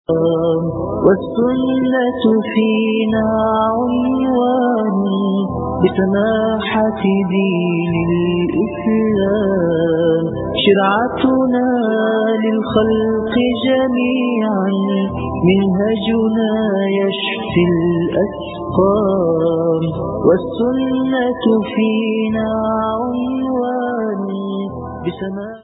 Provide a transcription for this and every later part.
والسنة فينا عنوان بسماحة دين الإسلام، شرعتنا للخلق جميعا، منهجنا يشفي الأسقام. والسنة فينا عنوان بسماحة.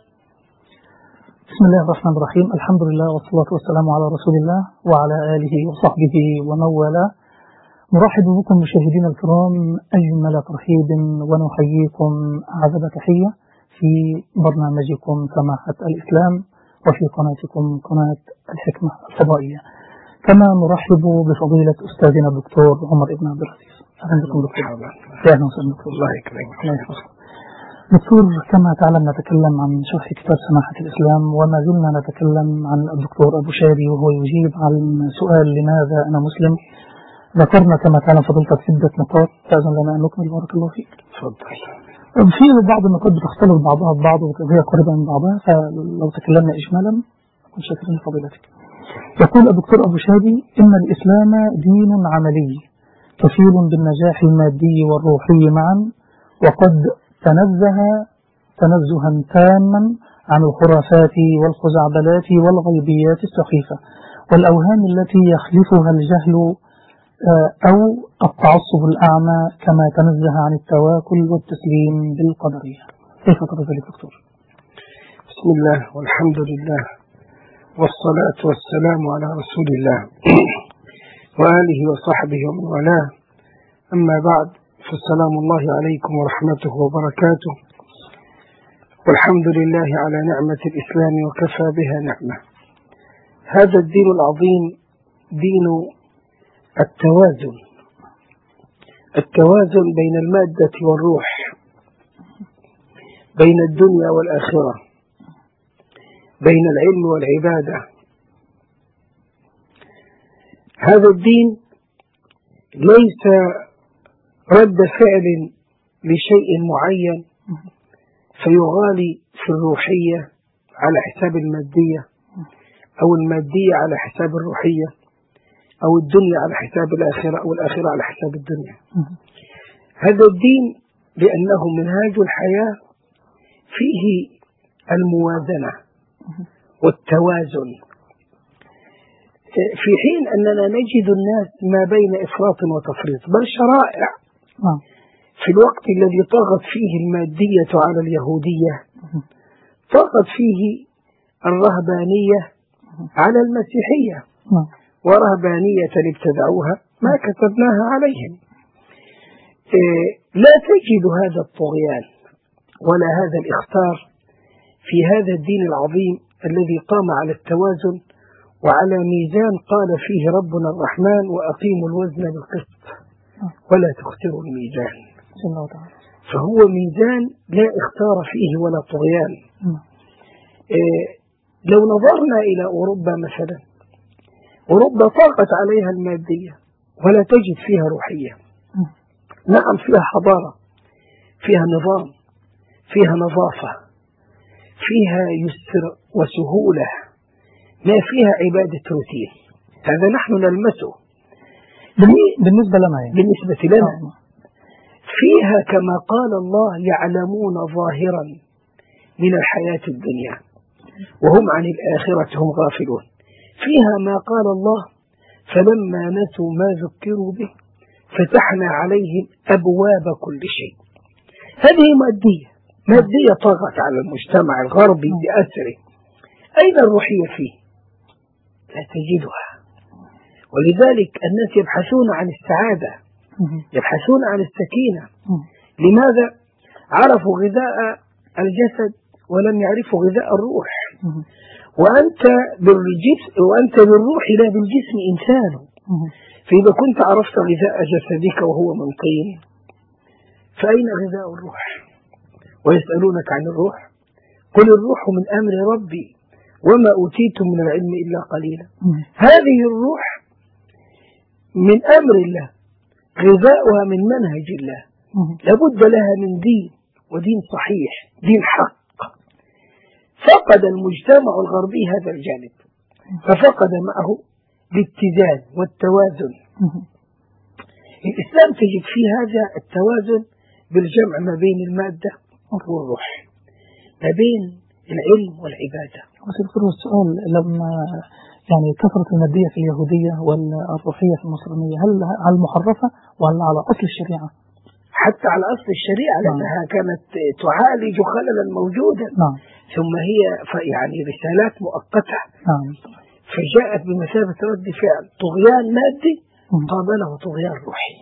بسم الله الرحمن الرحيم. الحمد لله والصلاة والسلام على رسول الله وعلى آله وصحبه ومن والاه. نرحب بكم مشاهدينا الكرام أجمل ترحيب ونحييكم أعزب تحية في برنامجكم سماحة الإسلام وفي قناتكم قناة الحكمة الفضائية. كما نرحب بفضيلة أستاذنا الدكتور عمر بن عبد العزيز. أهلا بكم دكتور. أهلا وسهلا دكتور. الله يكرمك. الله يحفظك دكتور. كما تعلم نتكلم عن شرح كتاب سماحة الإسلام، وما زلنا نتكلم عن الدكتور أبو شادي وهو يجيب عن سؤال لماذا أنا مسلم. ذكرنا كما تعلم فضيلتك عدة نقاط، تأذن لنا أن نكمل بارك الله فيك. تفضل. في بعض النقاط بتختلف بعضها ببعض وهي قريبة من بعضها، فلو تكلمنا إجمالا أكون شاكرا لفضيلتك. يقول الدكتور أبو شادي: إن الإسلام دين عملي كفيل بالنجاح المادي والروحي معا، وقد تنزه تنزها تاما عن الخرافات والخزعبلات والغيبيات السخيفة والأوهام التي يخلفها الجهل أو التعصب الأعمى، كما تنزه عن التواكل والتسليم بالقدرية. كيف ترى ذلك دكتور؟ بسم الله والحمد لله والصلاة والسلام على رسول الله وآله وصحبه ومن والاه، أما بعد، فالسلام الله عليكم ورحمته وبركاته، والحمد لله على نعمة الإسلام وكفى بها نعمة. هذا الدين العظيم دين التوازن بين المادة والروح، بين الدنيا والآخرة، بين العلم والعبادة. هذا الدين ليس رد فعل لشيء معين فيغالي في الروحية على حساب المادية، أو المادية على حساب الروحية، أو الدنيا على حساب الآخرة، أو الآخرة على حساب الدنيا. هذا الدين لأنه منهاج الحياة فيه الموازنة والتوازن، في حين أننا نجد الناس ما بين إفراط وتفريط، بل شرائع في الوقت الذي طغت فيه المادية على اليهودية طغت فيه الرهبانية على المسيحية، ورهبانية ابتدعوها ما كتبناها عليهم. لا تجد هذا الطغيان ولا هذا الإخطار في هذا الدين العظيم الذي قام على التوازن وعلى ميزان قال فيه ربنا الرحمن: وأقيموا الوزن بالقسط ولا تخسروا الميزان. فهو ميزان لا اختار فيه ولا طغيان. لو نظرنا إلى أوروبا مثلا، أوروبا طاقت عليها المادية ولا تجد فيها روحية. نعم، فيها حضارة، فيها نظام، فيها نظافة، فيها يسر وسهولة، ما فيها عبادة روتين. هذا نحن نلمسه بالنسبة لنا. فيها كما قال الله: يعلمون ظاهرا من الحياة الدنيا وهم عن الآخرة هم غافلون. فيها ما قال الله: فلما نسوا ما ذكروا به فتحنا عليهم أبواب كل شيء. هذه مادية طغت على المجتمع الغربي بأسره. أين الروحية فيه؟ لا تجدها. ولذلك الناس يبحثون عن السعادة، يبحثون عن السكينة. لماذا؟ عرفوا غذاء الجسد ولم يعرفوا غذاء الروح. وأنت بالروح لا بالجسم إنسان. فإذا كنت عرفت غذاء جسدك وهو من طين، فأين غذاء الروح؟ ويسألونك عن الروح، قل الروح من أمر ربي وما أوتيتم من العلم إلا قليلا. هذه الروح من أمر الله، غذاؤها من منهج الله، لابد لها من دين، ودين صحيح، دين حق. فقد المجتمع الغربي هذا الجانب، ففقد معه الاتزان والتوازن. الإسلام تجد فيه هذا التوازن بالجمع ما بين المادة والروح، ما بين العلم والعبادة. وسيذكر السؤال لما يعني كثرة المادية في اليهودية والروحية في النصرانية، هل على المحرفة ولا على أصل الشريعة؟ حتى على أصل الشريعة، لأنها كانت تعالج خللا موجودا. ثم هي يعني رسالات مؤقتة. فجاءت بمثابة رد فعل طغيان مادي قابله طغيان روحي.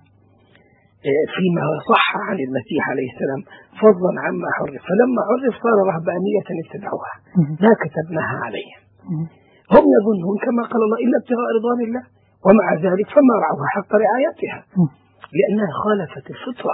فيما صح عن المسيح عليه السلام فضلا عما عرف، فلما عرف صار رهبانية ابتدعوها ما كتبناها عليهم. هم يظنون كما قال الله إلا ابتغاء رضوان الله، ومع ذلك فما رعوها حق رعايتها لأنها خالفت الفطرة.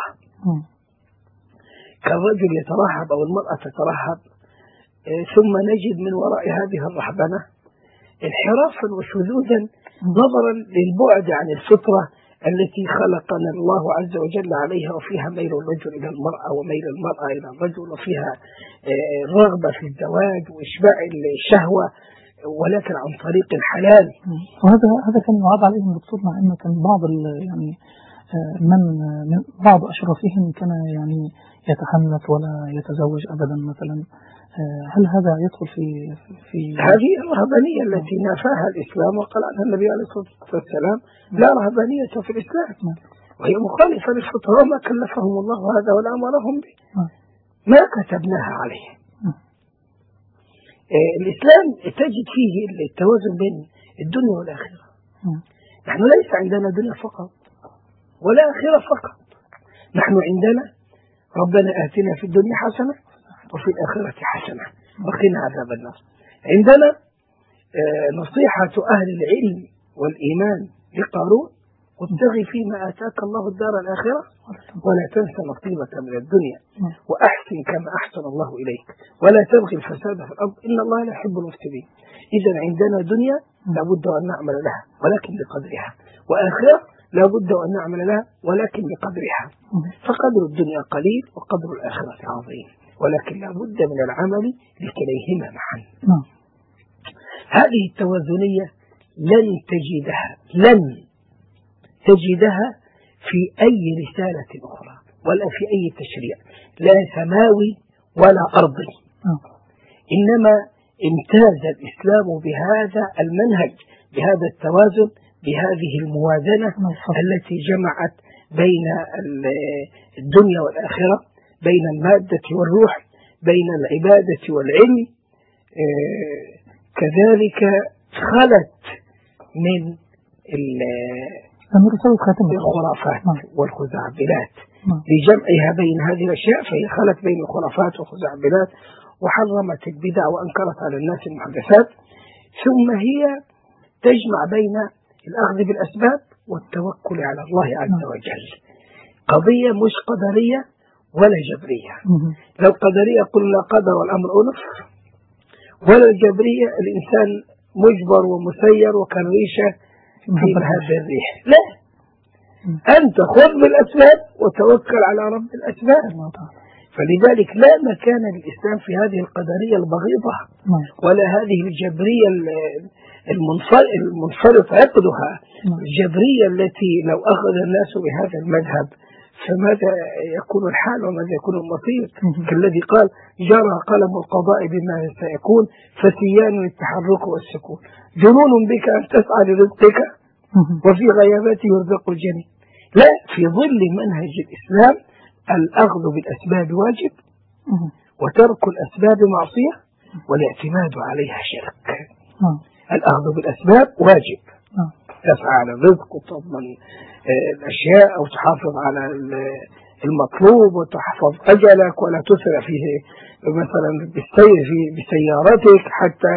كالرجل يترهب أو المرأة تترهب، ثم نجد من وراء هذه الرهبنة انحرافا وشذوذا نظرا للبعد عن الفطرة التي خلقنا الله عز وجل عليها، وفيها ميل الرجل إلى المرأة وميل المرأة إلى الرجل، وفيها الرغبة في الزواج وإشباع الشهوة ولكن عن طريق الحلال. وهذا كان يعاب عليهم دكتور، مع أن كان بعض يعني من بعض أشرافهم كان يعني يتحنث ولا يتزوج أبدا مثلا. هل هذا يدخل في هذه الرهبانية التي نافاها الإسلام وقال عنها النبي عليه الصلاة والسلام لا رهبانية في الإسلام، وهي مخالفة للفطرة وما كلفهم الله هذا ولا أمرهم به، ما كتبناها عليه. الإسلام تجد فيه التوازن بين الدنيا والآخرة. نحن ليس عندنا دنيا فقط ولا آخرة فقط، نحن عندنا ربنا آتنا في الدنيا حسنة وفي الآخرة حسنة وقنا عذاب النار. عندنا نصيحة أهل العلم والإيمان لقارون وابتغي فيما آتاك الله الدار الآخرة ولا تنسى نصيبك من الدنيا وأحسن كما أحسن الله إليك ولا تبغي الفساد في الأرض إن الله لا يحب المفسدين. إذا عندنا دنيا لابد أن نعمل لها ولكن بقدرها، وآخرة لابد أن نعمل لها ولكن بقدرها. فقدر الدنيا قليل وقدر الآخرة عظيم، ولكن لابد من العمل لكليهما معا. هذه التوازنية لن تجدها في أي رسالة أخرى ولا في أي تشريع، لا سماوي ولا أرضي. إنما امتاز الإسلام بهذا المنهج، بهذا التوازن، بهذه الموازنة التي جمعت بين الدنيا والآخرة، بين المادة والروح، بين العبادة والعلم. كذلك خلت من الخرافات والخزعبلات لجمعها بين هذه الأشياء، فهي خلت بين الخرافات والخزعبلات وحرمت البدع وأنكرت على الناس المحدثات. ثم هي تجمع بين الأخذ بالأسباب والتوكل على الله عز وجل. قضية مش قدرية ولا جبرية. لو قدرية قلنا قدر والأمر أنف، ولا الجبرية الإنسان مجبر ومسير وكالريشة في مهب الريح. لا، أنت خذ بالأسباب وتوكل على رب الأسباب. فلذلك لا مكان للإسلام في هذه القدرية البغيضة ولا هذه الجبرية المنفرط عقدها، الجبرية التي لو أخذ الناس بهذا المذهب فماذا يكون الحال وماذا يكون المصير؟ كالذي قال جرى قلم القضاء بما سيكون فسيان التحرك والسكون، جنون بك أن تسعى لرزقك وفي غيابات يرزق الجنين. لا، في ظل منهج الإسلام الأخذ بالأسباب واجب وترك الأسباب معصية والاعتماد عليها شرك. الأخذ بالأسباب واجب، تسعى على الرزق وتضمن الأشياء أو تحافظ على المطلوب وتحفظ أجلك ولا تسرع فيه مثلا بالسير بسيارتك حتى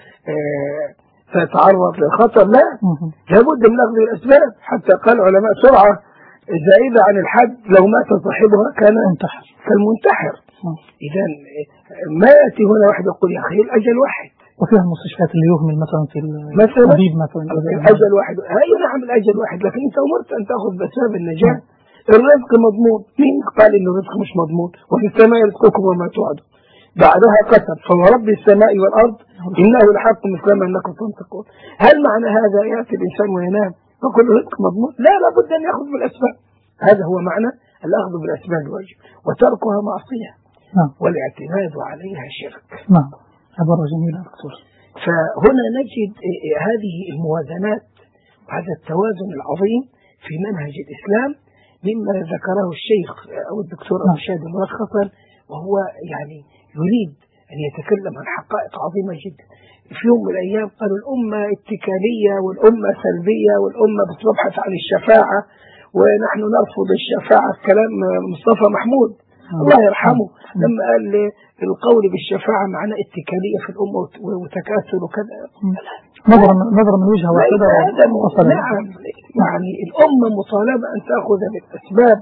تتعرض للخطر. لا، لابد من أخذ الأسباب. حتى قال علماء سرعة زائدة عن الحد لو مات صاحبها كان كالمنتحر. إذا ما يأتي هنا واحد يقول يا أخي الأجل واحد، وفيها المستشفيات اللي يهمل مثلا في الطبيب مثلا الأجل واحد. هاي نعم الأجل واحد، لكن أنت أمرت أن تأخذ بأسباب النجاة. الرزق مضمون. مين قال إن الرزق مش مضمون؟ وفي السماء رزقكم وما توعدون. بعدها قسم فورب السماء والأرض إنه لحق مثل ما أنكم تنطقون. هل معنى هذا يأتي الإنسان وينام فكل رزق مضمون؟ لا، لابد أن يأخذ بالأسباب. هذا هو معنى الأخذ بالأسباب واجب وتركها معصية والاعتماد عليها شرك. نعم، عبارة جميلة دكتور. فهنا نجد هذه الموازنات وهذا التوازن العظيم في منهج الإسلام مما ذكره الشيخ أو الدكتور أبو شادي ملخصا، وهو يعني يريد أن يتكلم عن حقائق عظيمة جدا. في يوم من الأيام قالوا الأمة اتكالية والأمة سلبية والأمة بتبحث عن الشفاعة ونحن نرفض الشفاعة. كلام مصطفى محمود الله يرحمه لما قال القول بالشفاعة معناه اتكالية في الأمة وتكاثر وكذا. نظرا من وجهة واحدة. نعم، يعني الأمة مطالبة أن تأخذ بالأسباب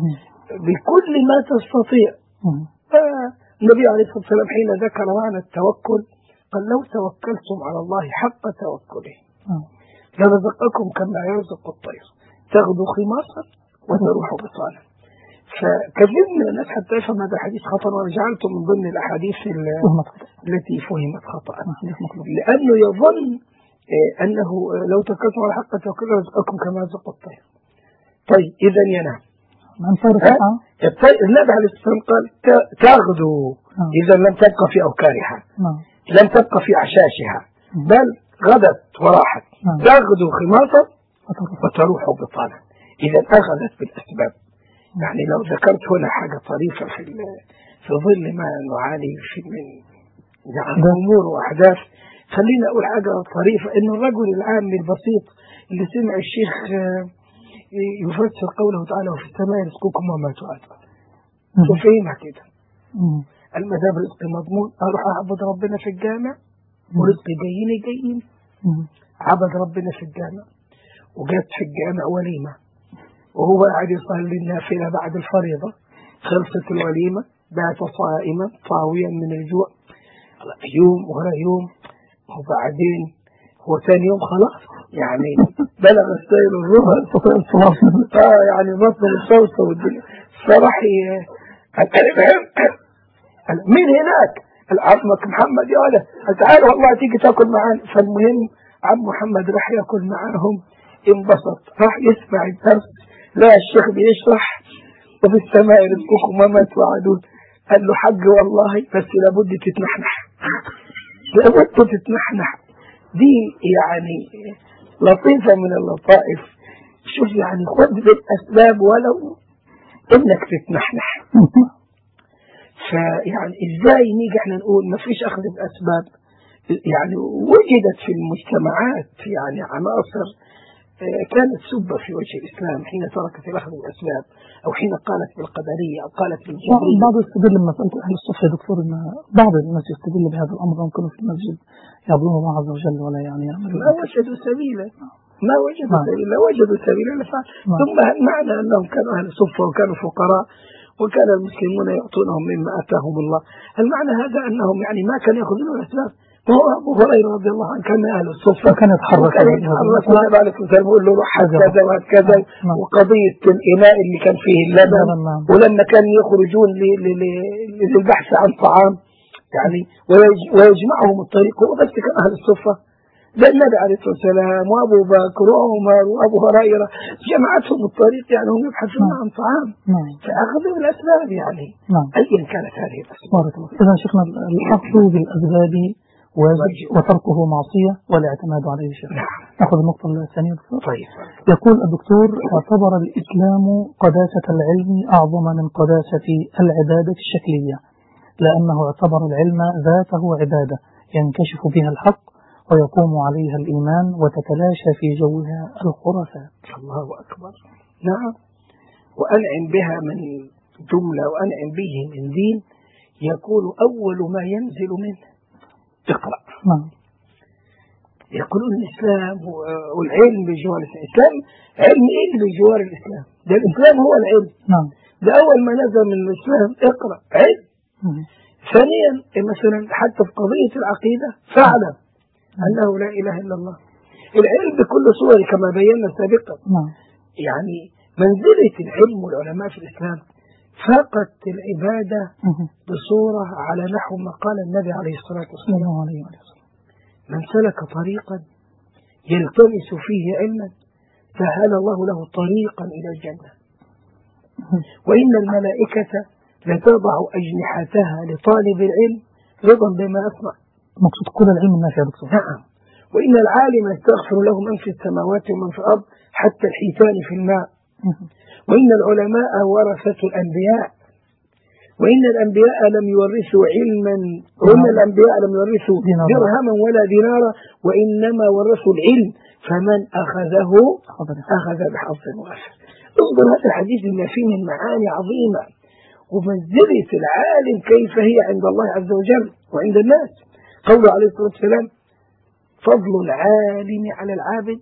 بكل ما تستطيع. النبي عليه الصلاة والسلام حين ذكر معنى التوكل قال لو توكلتم على الله حق توكله لرزقكم كما يرزق الطير تغدو خماصا وتروح بطانا. فكثير من الناس حتى يفهم هذا الحديث خطأ، وجعلته من ضمن الأحاديث التي فهمت خطأ، لأنه يظن أنه لو توكلتم على حق توكله رزقكم كما يرزق الطير. طيب إذا ينام الطير. النبي عليه الصلاة والسلام قال تغدو، إذا لم تبقى في أوكارها لم تبقى في عشاشها بل غدت وراحت. تغدو خماصا وتروح بطانا. إذا أخذت بالأسباب. يعني لو ذكرت هنا حاجة طريفة في ظل ما نعاني من أمور وأحداث، خلينا أقول حاجة طريفة. إن الرجل العام البسيط اللي سمع الشيخ يفسر قوله تعالى وفي السماء رزقكم وما توعدون، ففهمها كده المذهب رزق مضمون، أروح أعبد ربنا في الجامع ورزقي جايين عبد ربنا في الجامع وجات في الجامع وليمة وهو قاعد يصلي النافلة بعد الفريضة، خلصت الوليمة بات صائما طاويا من الجوع يوم ورا يوم، وبعدين هو ثاني يوم خلاص يعني بلغ السيل الربع يعني بطل الصوصة والدنيا. فرح مين هناك؟ عمك محمد يا ولد تعال والله تيجي تاكل معانا. فالمهم عم محمد راح ياكل معاهم، انبسط، راح يسمع الدرس، لا الشيخ بيشرح وفي السماء رزقكم وما توعدون. قال له حق والله بس لابد تتنحنح لابد تتنحنح. دي يعني لطيفة من اللطائف. شوف يعني خذ بالأسباب ولو إنك تتنحنح. فيعني إزاي نيجي احنا نقول ما فيش أخذ بالأسباب؟ يعني وجدت في المجتمعات يعني عناصر كانت سبة في وجه الإسلام حين تركت الأخذ بالأسباب أو حين قالت بالقدرية أو قالت بالجبرية. بعض يستدل لما سألت أهل الصف يا دكتور أن بعض الناس يستدل بهذا الأمر ممكن في المسجد يعبدون الله عز وجل ولا يعني ما وجدوا سبيلا وجدوا سبيلا ثم معنى أنهم كانوا أهل صفة وكانوا فقراء وكان المسلمون يعطونهم مما آتاهم الله. المعنى هذا أنهم يعني ما كانوا يأخذون الأسباب. وهو أبو هريرة رضي الله عنه كان أهل الصفة كان يتحرك يقول له روح كذا وكذا. وقضية الإناء اللي كان فيه اللبن ولما كانوا يخرجون للبحث عن طعام يعني ويجمعهم الطريق هو بس كان أهل الصفة. ده النبي عليه الصلاة والسلام وأبو بكر وعمر وأبو هريرة جمعتهم الطريق يعني هم يبحثون عن طعام فأخذوا بالأسباب يعني أيا كانت هذه الأسباب. إذا شيخنا الأخذ بالأسباب واجب وتركه معصية والاعتماد عليه شيخ. نأخذ النقطة الثانية دكتور. طيب. يقول الدكتور اعتبر الإسلام قداسة العلم أعظم من قداسة العبادة الشكلية لأنه اعتبر العلم ذاته عبادة ينكشف بها الحق ويقوم عليها الإيمان وتتلاشى في جوها الخرافات. الله أكبر. نعم. وأنعم بها من جملة وأنعم به من دين يكون أول ما ينزل منه اقرأ. يقولون الإسلام والعلم بجوار الإسلام. علم إيه بجوار الإسلام؟ ده الإسلام هو العلم. ده أول ما نزل من الإسلام اقرأ علم. ثانيا مثلا حتى في قضية العقيدة فاعلم أنه لا إله إلا الله. العلم بكل صوره كما بينا سابقا. يعني منزلة العلم والعلماء في الإسلام فاقت العبادة بصورة على نحو ما قال النبي عليه الصلاة والسلام: من سلك طريقا يلتمس فيه علما سهل الله له طريقا إلى الجنة، وإن الملائكة لتضع أجنحتها لطالب العلم رضا بما أسمع. مقصود كل العلم النافع يا دكتور. نعم. وإن العالم يستغفر له من في السماوات ومن في الأرض حتى الحيتان في الماء. وإن العلماء ورثة الأنبياء، وإن الأنبياء لم يورثوا علما، وإن الأنبياء لم يورثوا درهما ولا دينارا، وإنما ورثوا العلم، فمن أخذه أخذ بحظ وافر. انظر هذا الحديث بما فيه من معاني عظيمة، ومنزلة العالم كيف هي عند الله عز وجل وعند الناس. قوله عليه الصلاة والسلام: فضل العالم على العابد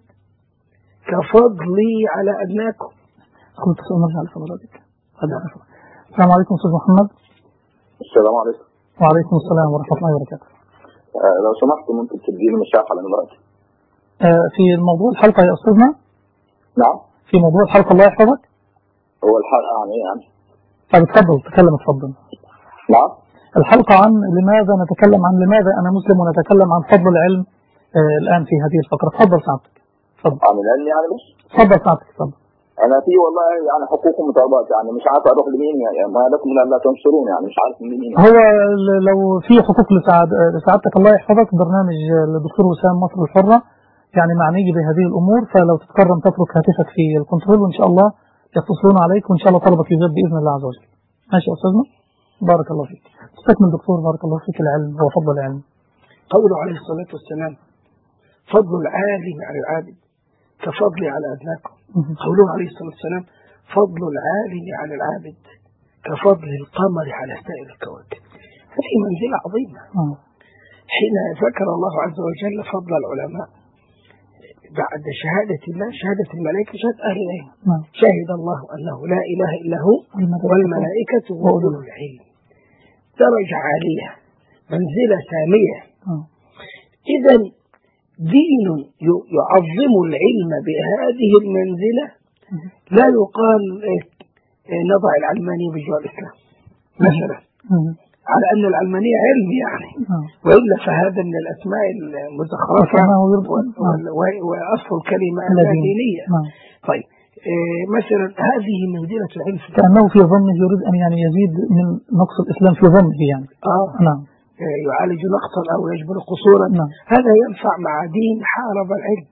كفضلي على أدناكم. كنت نرجع لفضلاتك. السلام عليكم أستاذ محمد. السلام عليكم. وعليكم السلام ورحمة الله وبركاته. لو سمحت ممكن تديني مساحة على دلوقتي في موضوع الحلقة يا أستاذنا؟ نعم. في موضوع الحلقة الله يحفظك؟ هو الحلقة عن إيه يعني؟ طب اتفضل تكلم اتفضل. نعم. الحلقة عن لماذا نتكلم عن لماذا أنا مسلم، ونتكلم عن فضل العلم الآن في هذه الفقرة. تفضل سعادتك. تفضل. عن العلم يعني بس؟ تفضل سعادتك تفضل. أنا في والله يعني حقوق ومطالبات، يعني مش عارف أروح لمين، يعني ما لكم من لا تنصرون، يعني مش عارف لمين. هو لو في حقوق لسعادتك الله يحفظك، برنامج الدكتور وسام مصر الحرة يعني معني بهذه الأمور، فلو تتكرم تترك هاتفك في الكنترول وإن شاء الله يتصلون عليك، وإن شاء الله طلبك يجاب بإذن الله عز وجل. ماشي يا أستاذنا؟ بارك الله فيك. استكمل دكتور. بارك الله فيك. العلم هو فضل العلم. قوله عليه الصلاة والسلام: فضل العالم على العابد كفضلي على أدناكم. قوله عليه الصلاة والسلام: فضل العالم على العابد كفضل القمر على سائر الكواكب. هذه منزلة عظيمة. حين ذكر الله عز وجل فضل العلماء بعد شهادة الله، شهادة الملائكة، شهادة أهل العلم. شهد الله أنه لا إله إلا هو والملائكة وأولو العلم. درجة عالية، منزلة سامية. إذن دين يعظم العلم بهذه المنزلة لا يقال نضع العلمانية بجوار الإسلام مثلا، على أن العلمانية علم يعني، وإلا فهذا من الأسماء المزخرفة وأصل الكلمة اللاتينية. طيب مثلا هذه منزلة العلم، كأنه في ظنه يريد أن يعني يزيد من نقص الإسلام في ظنه يعني. نعم. يعالج نقصا أو يجبر قصورا. هذا ينفع مع دين حارب العلم.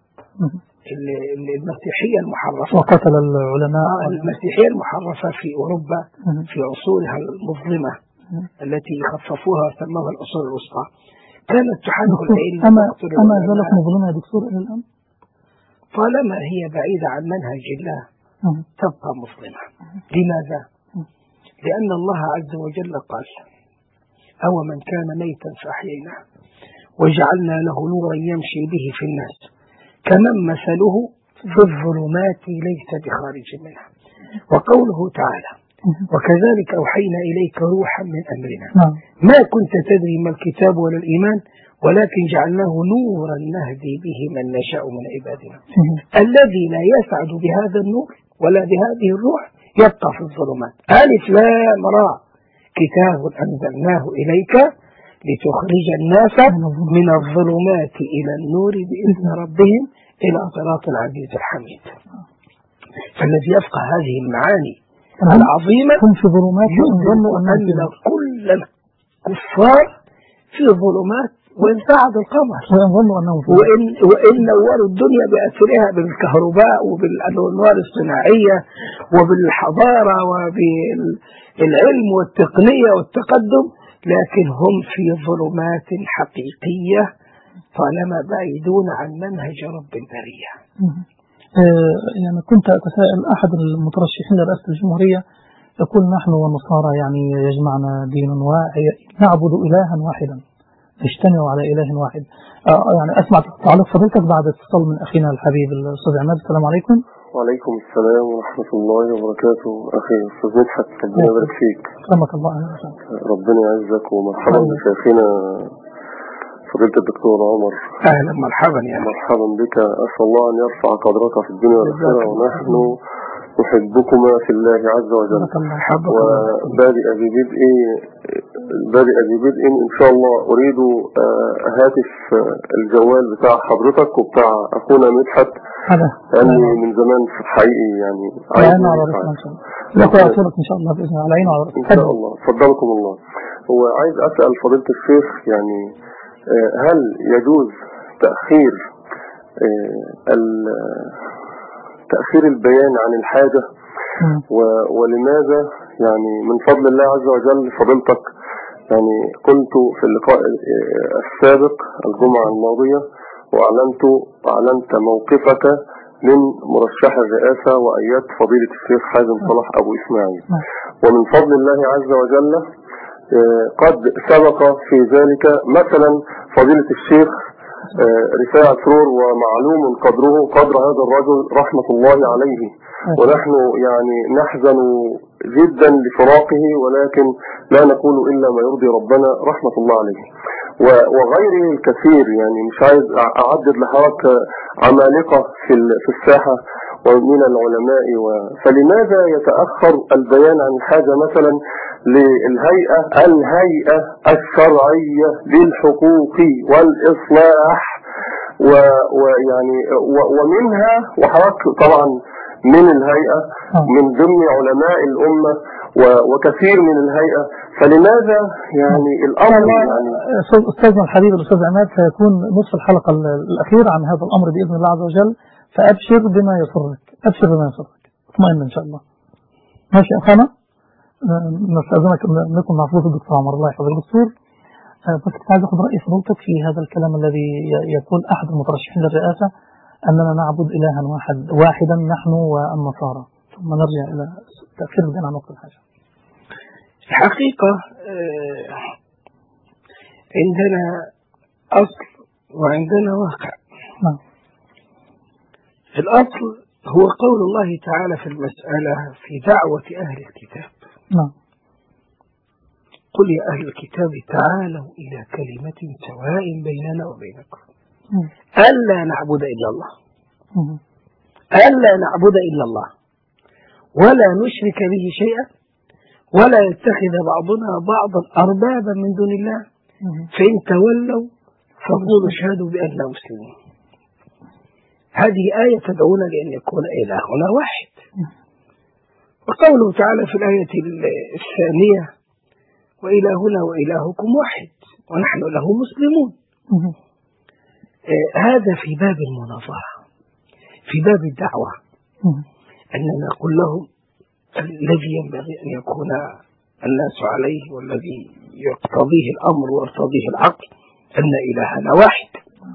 المسيحية المحرفة وقتل العلماء. المسيحية المحرفة في أوروبا في عصورها المظلمة التي خففوها وسموها العصور الوسطى كانت تحارب العلم. أما زالت مظلمة يا دكتور إلى الآن؟ طالما هي بعيدة عن منهج الله تبقى مظلمة. لماذا؟ لأن الله عز وجل قال: أو من كان ميتا فأحييناه وجعلنا له نورا يمشي به في الناس كمن مثله في الظلمات ليس بخارج منها. وقوله تعالى: وكذلك أوحينا إليك روحا من أمرنا ما كنت تدري ما الكتاب ولا الإيمان ولكن جعلناه نورا نهدي به من نشاء من عبادنا. الذي لا يسعد بهذا النور ولا بهذه الروح يبقى في الظلمات. ألف لام را كتاب أنزلناه إليك لتخرج الناس من الظلمات إلى النور بإذن ربهم إلى صراط العزيز الحميد. فالذي يفقه هذه المعاني العظيمة هم في ظلمات أن كل الكفار في ظلمات وإن ساعد القمر وإن نوروا الدنيا بأثرها بالكهرباء وبالأنوار الصناعية وبالحضارة وبالعلم والتقنية والتقدم، لكن هم في ظلمات حقيقية طالما بعيدون عن منهج رب البرية. يعني كنت أتساءل أحد المترشحين لرئاسة الجمهورية يقول: نحن والنصارى يعني يجمعنا دين واحد، نعبد إلها واحدا، نجتمع على إله واحد. يعني أسمع تعليق فضيلتك بعد اتصال من أخينا الحبيب الأستاذ عماد. السلام عليكم. وعليكم السلام ورحمة الله وبركاته. أخي أستاذ مدحت ربنا يبارك فيك. سلامك الله. ربنا يعزك ومرحبا بشيخنا فضيلة الدكتور عمر. أهلا مرحبا يا مرحبا بك. أسأل الله أن يرفع قدرك في الدنيا والآخرة، ونحن أحبكما في الله عز وجل. وبادئ ببدء إن شاء الله أريد هاتف الجوال بتاع حضرتك وبتاع أخونا مدحت، لأني من زمان حقيقي يعني عايز أعطيك إن شاء الله بإذن الله على عينه وعلى راسه إن شاء الله. فضلكم الله. وعايز أسأل فضيلة الشيخ يعني هل يجوز تأخير البيان عن الحاجة، ولماذا يعني من فضل الله عز وجل فضيلتك يعني قلت في اللقاء السابق الجمعة الماضية وأعلنت موقفك من مرشح الرئاسة وأيدت فضيلة الشيخ حازم صلاح أبو إسماعيل، ومن فضل الله عز وجل قد سبق في ذلك مثلا فضيلة الشيخ رفاعة سرور، ومعلوم قدر هذا الرجل رحمة الله عليه، ونحن يعني نحزن جدا لفراقه، ولكن لا نقول إلا ما يرضي ربنا رحمة الله عليه، وغيره الكثير. يعني مش عايز أعدد لحضرتك عمالقة في الساحة ومن العلماء. فلماذا يتأخر البيان عن حاجة مثلا للهيئة الشرعية للحقوق والإصلاح ويعني ومنها وحضرتك طبعا من الهيئة من ضمن علماء الأمة وكثير من الهيئة، فلماذا يعني الأمر يعني أستاذنا الحبيب الأستاذ عماد سيكون نصف الحلقة الأخيرة عن هذا الأمر بإذن الله عز وجل، فأبشر بما يسرك، اطمئن إن شاء الله. ماشي أخانا، نستأذنك نكون مع فضيلة الدكتور عمر، الله يحفظك الدكتور. بس كنت عايز أخذ رأي فضيلتك في هذا الكلام الذي يقول أحد المترشحين للرئاسة أننا نعبد إلها واحدا نحن والنصارى، ثم نرجع إلى تأخير البيان عن وقت الحاجة. الحقيقة عندنا أصل وعندنا واقع. نعم. الأصل هو قول الله تعالى في المسألة في دعوة أهل الكتاب. نعم. قل يا أهل الكتاب تعالوا إلى كلمة سواء بيننا وبينكم ألا نعبد إلا الله، ألا نعبد إلا الله ولا نشرك به شيئا ولا يتخذ بعضنا بعضا أربابا من دون الله فإن تولوا فقولوا اشهدوا بأننا مسلمون. هذه آية تدعونا لأن يكون إلهنا واحد. وقوله تعالى في الآية الثانية وإلهنا وإلهكم واحد ونحن له مسلمون. هذا في باب المناظرة، في باب الدعوة، أننا نقول لهم الذي ينبغي أن يكون الناس عليه والذي يقتضيه الأمر ويقتضيه العقل أن إلهنا واحد.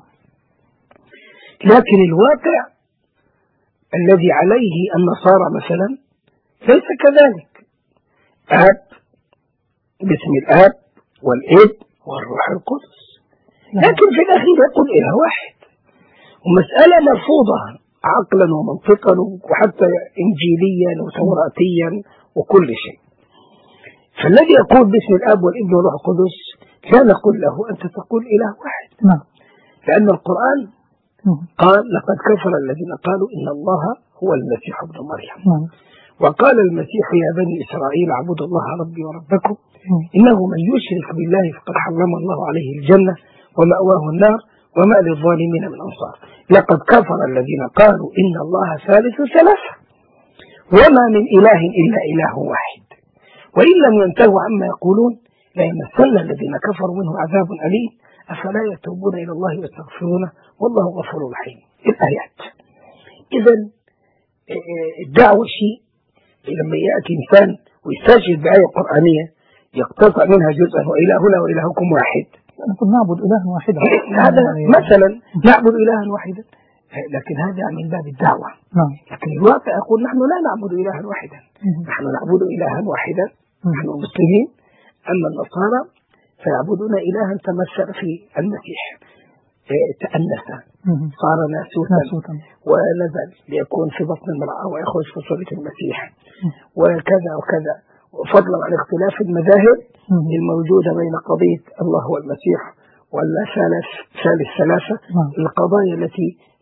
لكن الواقع الذي عليه النصارى مثلا ليس كذلك. آب باسم الآب والابن والروح القدس، لكن في الأخير يقول إله واحد، ومسألة مرفوضة عقلا ومنطقا وحتى إنجيليا وتوراتيا وكل شيء. فالذي يقول باسم الآب والابن والروح القدس لا نقول له أنت تقول إله واحد، لأن القرآن قال لقد كفر الذين قالوا إن الله هو المسيح ابن مريم، وقال المسيح يا بني إسرائيل اعبدوا الله ربي وربكم إنه من يشرك بالله فقد حرم الله عليه الجنة ومأواه النار وما للظالمين من أنصار. لقد كفر الذين قالوا إن الله ثالث ثلاثة وما من إله إلا إله واحد وإن لم ينتهوا عما يقولون ليمسن الذين كفروا منه عذاب أليم أفلا يتوبون إلى الله ويستغفرونه والله غفور رحيم. الآيات. إذا الدعوة شيء، لما يأتي إنسان ويستشهد بآية قرآنية يقتطع منها جزءا وإلهنا وإلهكم واحد، نقول نعبد إلها واحدا، هذا مثلا نعبد إلها واحدا، لكن هذا من باب الدعوة. لكن الواقع يقول نحن لا نعبد إلها واحدا، نحن نعبد إلها واحدا، نحن مسلمين. أما النصارى فيعبدون إلها تمثل في المسيح، تأنس صار ناسوتا ونزل ليكون في بطن المرأة ويخرج في صورة المسيح وكذا وكذا، فضلا عن اختلاف المذاهب الموجودة بين قضية الله والمسيح ولا ثالث ثلاثة، القضايا التي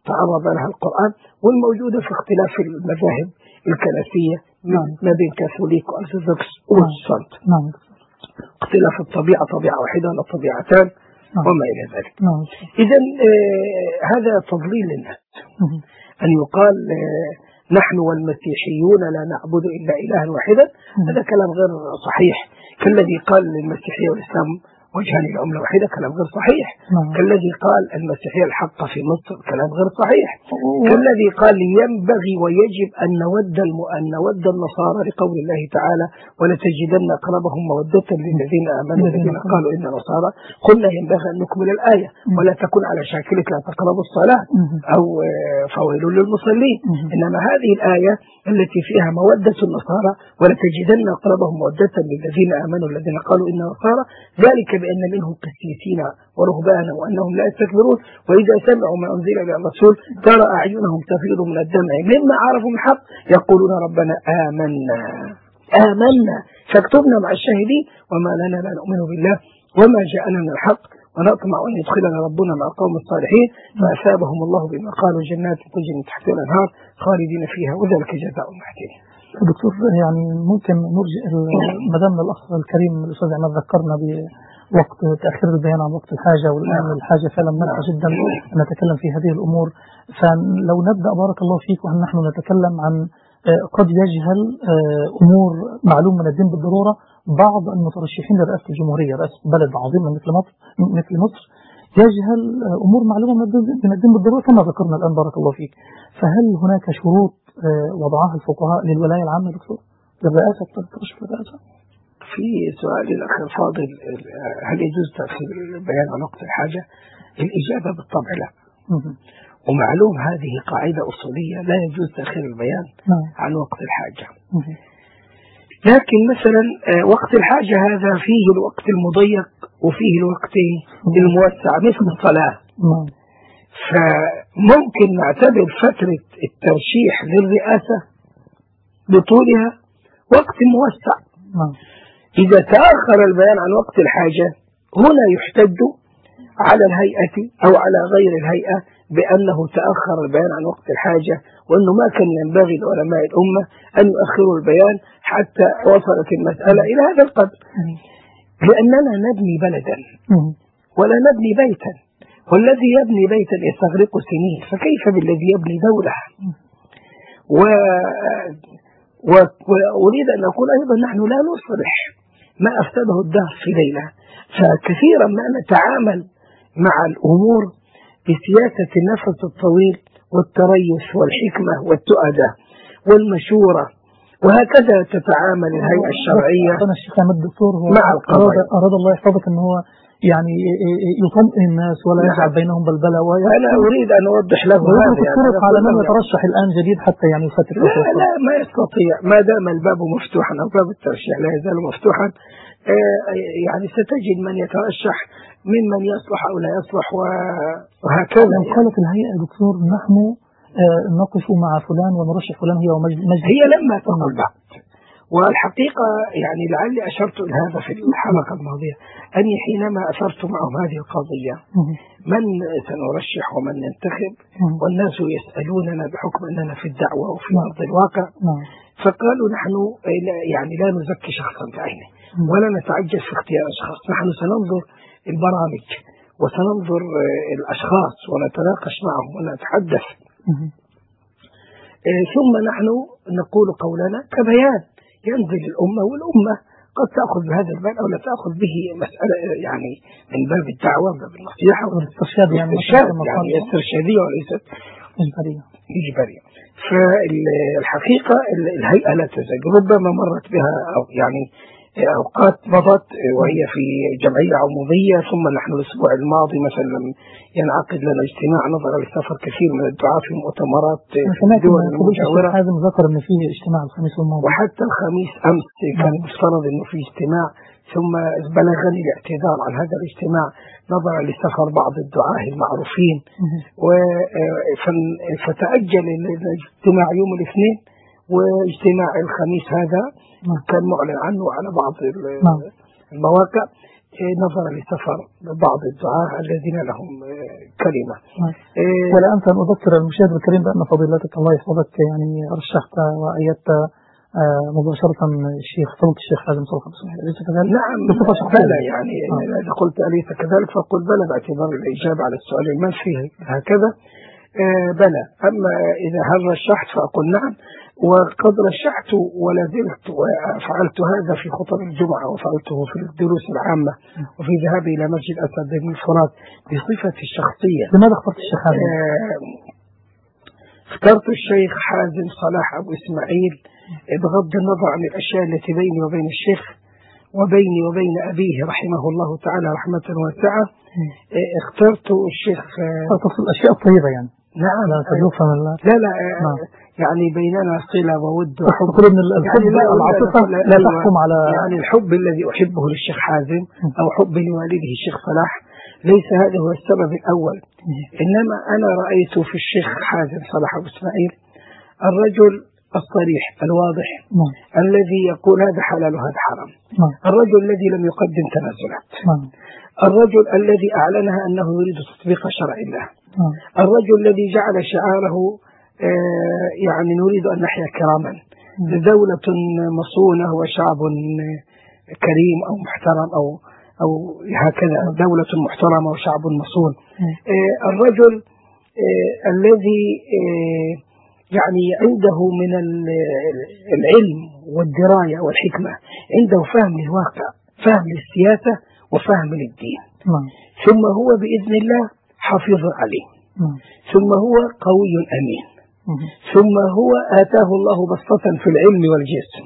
تعرض لها القرآن، والموجودة في اختلاف المذاهب الكنسية ما بين كاثوليك وأرثوذكس وبروتستانت. اختلاف الطبيعة، طبيعة واحدة ولا طبيعتان وما إلى ذلك. إذن هذا تضليل للناس أن يقال نحن والمسيحيون لا نعبد إلا إلها واحدا، هذا كلام غير صحيح. كالذي قال للمسيحية والإسلام وجهان لعملة واحدة، كلام غير صحيح. كالذي قال المسيحية الحق في مصر، كلام غير صحيح. كالذي قال ينبغي ويجب أن نود النصارى لقول الله تعالى ولتجدن أقربهم مودة للذين آمنوا الذين قالوا إن نصارى. قلنا ينبغي أن نكمل الآية ولا تكن على شاكلة لا تقربوا الصلاة أو فويل للمصلين، إنما هذه الآية التي فيها مودة النصارى ولتجدن أقربهم مودة للذين آمنوا الذين قالوا إن نصارى، ذلك بأن منهم قسيسين ورهبانا وأنهم لا يستكبرون وإذا سمعوا ما أنزل إلى الرسول ترى أعينهم تفيض من الدمع مما عرفوا من الحق يقولون ربنا آمنا فاكتبنا مع الشاهدين وما لنا لا نؤمن بالله وما جاءنا من الحق ونطمع أن يدخلنا ربنا مع قوم الصالحين فأثابهم الله بما قالوا جنات تجري من تحتها الأنهار خالدين فيها وذلك جزاء المحسنين. دكتور يعني ممكن نرجع مدام الأخ الكريم الأستاذ عماد ذكرنا بوقت تأخير البيان عن وقت الحاجة، والآن الحاجة فعلا نرجع جدا أن نتكلم في هذه الأمور. فلو نبدأ بارك الله فيك وأن نحن نتكلم عن قد يجهل أمور معلوم من الدين بالضرورة بعض المترشحين لرئاسة الجمهورية، رئاسة بلد عظيمة مثل مصر يجهل أمور معلومة من الدين بالضرورة كما ذكرنا الآن بارك الله فيك. فهل هناك شروط وضعها الفقهاء للولاية العامة دكتور للرئاسة ترشح الرئاسة؟ في سؤال الأخ الفاضل هل يجوز تأخير البيان عن وقت الحاجة؟ الإجابة بالطبع لا. ومعلوم هذه قاعدة أصولية لا يجوز تأخير البيان عن وقت الحاجة. لكن مثلا وقت الحاجة هذا فيه الوقت المضيق وفيه الوقت الموسع مثل الصلاة، فممكن نعتبر فترة الترشيح للرئاسة بطولها وقت موسع. إذا تأخر البيان عن وقت الحاجة هنا يحتج على الهيئة أو على غير الهيئة بأنه تأخر البيان عن وقت الحاجة وأنه ما كان ينبغي لعلماء الأمة أن يؤخروا البيان حتى وصلت المسألة إلى هذا القدر، لأننا نبني بلدا ولا نبني بيتا، والذي يبني بيتا يستغرق سنين، فكيف بالذي يبني دولة؟ وأريد أن أقول أيضا نحن لا نصلح ما أفسده الدهر في ليلة، فكثيرا ما نتعامل مع الأمور بسياسة النفس الطويل والتريث والحكمة والتؤدة والمشورة، وهكذا تتعامل الهيئة الشرعية مع القضايا. أراد الله يحفظك أنه هو يعني يطمئن الناس ولا يجعل بينهم بلبلة. أنا أريد أن أوضح له هذا يعني على من يترشح الآن جديد حتى يعني يفتر. لا ما يستطيع ما دام الباب مفتوحا أو باب الترشيح لا يزال مفتوحا. يعني ستجد من يترشح ممن يصلح أو لا يصلح وهكذا. يعني قالت الهيئة دكتور نحن نقف مع فلان ونرشح فلان هي لما تقول بعد. والحقيقة يعني لعلي أشرت إلى هذا في الحلقة الماضية أني حينما أثرت معهم هذه القضية من سنرشح ومن ننتخب والناس يسألوننا بحكم أننا في الدعوة وفي أرض الواقع، فقالوا نحن يعني لا نزكي شخصا بعينه ولا نتعجز في اختيار أشخاص، نحن سننظر البرامج وسننظر الأشخاص ونتناقش معهم ونتحدث ثم نحن نقول قولنا كبيان ينزل الأمة، والأمة قد تأخذ بهذا الباب أو لا تأخذ به مسألة يعني من باب الدعوة باب النصيحة والاسترشاد يعني استرشادية وليست إجبارية. فالحقيقة الهيئة لا تزال ربما مرت بها أو يعني أوقات مضت وهي في جمعية عمومية، ثم نحن الأسبوع الماضي مثلا لم ينعقد لنا اجتماع نظرا لسفر كثير من الدعاة في مؤتمرات الدول المجاورة. هذا ذكر أن فيه اجتماع الخميس الماضي، وحتى الخميس أمس كان مفترض أنه في اجتماع، ثم بلغني الاعتذار عن هذا الاجتماع نظرا لسفر بعض الدعاة المعروفين فتأجل الاجتماع يوم الاثنين، واجتماع الخميس هذا كان معلن عنه على بعض المواقع. نظرا لسفر بعض الدعاة الذين لهم كلمة. ولا أنت أن أذكر المشاهد الكريم بأن فضيلتك الله يحفظك يعني رشحت وأيدت مباشرة الشيخ فضيلة الشيخ حازم صالح أبو إسماعيل، أليس كذلك؟ نعم بلى، يعني إذا قلت أليس كذلك فقل بلى باعتبار الإجابة على السؤال المنفي هكذا بلى. أما إذا هل رشحت فأقول نعم، وقد رشحت ولا زلت وفعلت هذا في خطب الجمعة، وفعلته في الدروس العامة، وفي ذهابي إلى مسجد أسد بن الفرات بصفتي الشخصية. لماذا اخترت الشيخ حازم؟ اخترت الشيخ حازم صلاح أبو إسماعيل بغض النظر عن الأشياء التي بيني وبين الشيخ وبيني وبين أبيه رحمه الله تعالى رحمة واسعة. اخترت الشيخ الأشياء الطيبة يعني. نعم لا يعني بيننا صلة وود وحب. من الحب يعني العاطفة لا تحكم على يعني الحب الذي أحبه للشيخ حازم أو حبي لوالده الشيخ صلاح ليس هذا هو السبب الأول، إنما أنا رأيت في الشيخ حازم صلاح أبو إسماعيل الرجل الصريح الواضح الذي يقول هذا حلال وهذا حرام، الرجل الذي لم يقدم تنازلات، الرجل الذي أعلنها أنه يريد تطبيق شرع الله، الرجل الذي جعل شعاره يعني نريد أن نحيا كراما، دولة مصونة وشعب كريم أو محترم أو هكذا، دولة محترمة وشعب مصون. الرجل الذي يعني عنده من العلم والدراية والحكمة، عنده فهم للواقع، فهم للسياسة وفهم للدين، ثم هو بإذن الله حفيظ عليه، ثم هو قوي أمين، ثم هو آتاه الله بسطة في العلم والجسم.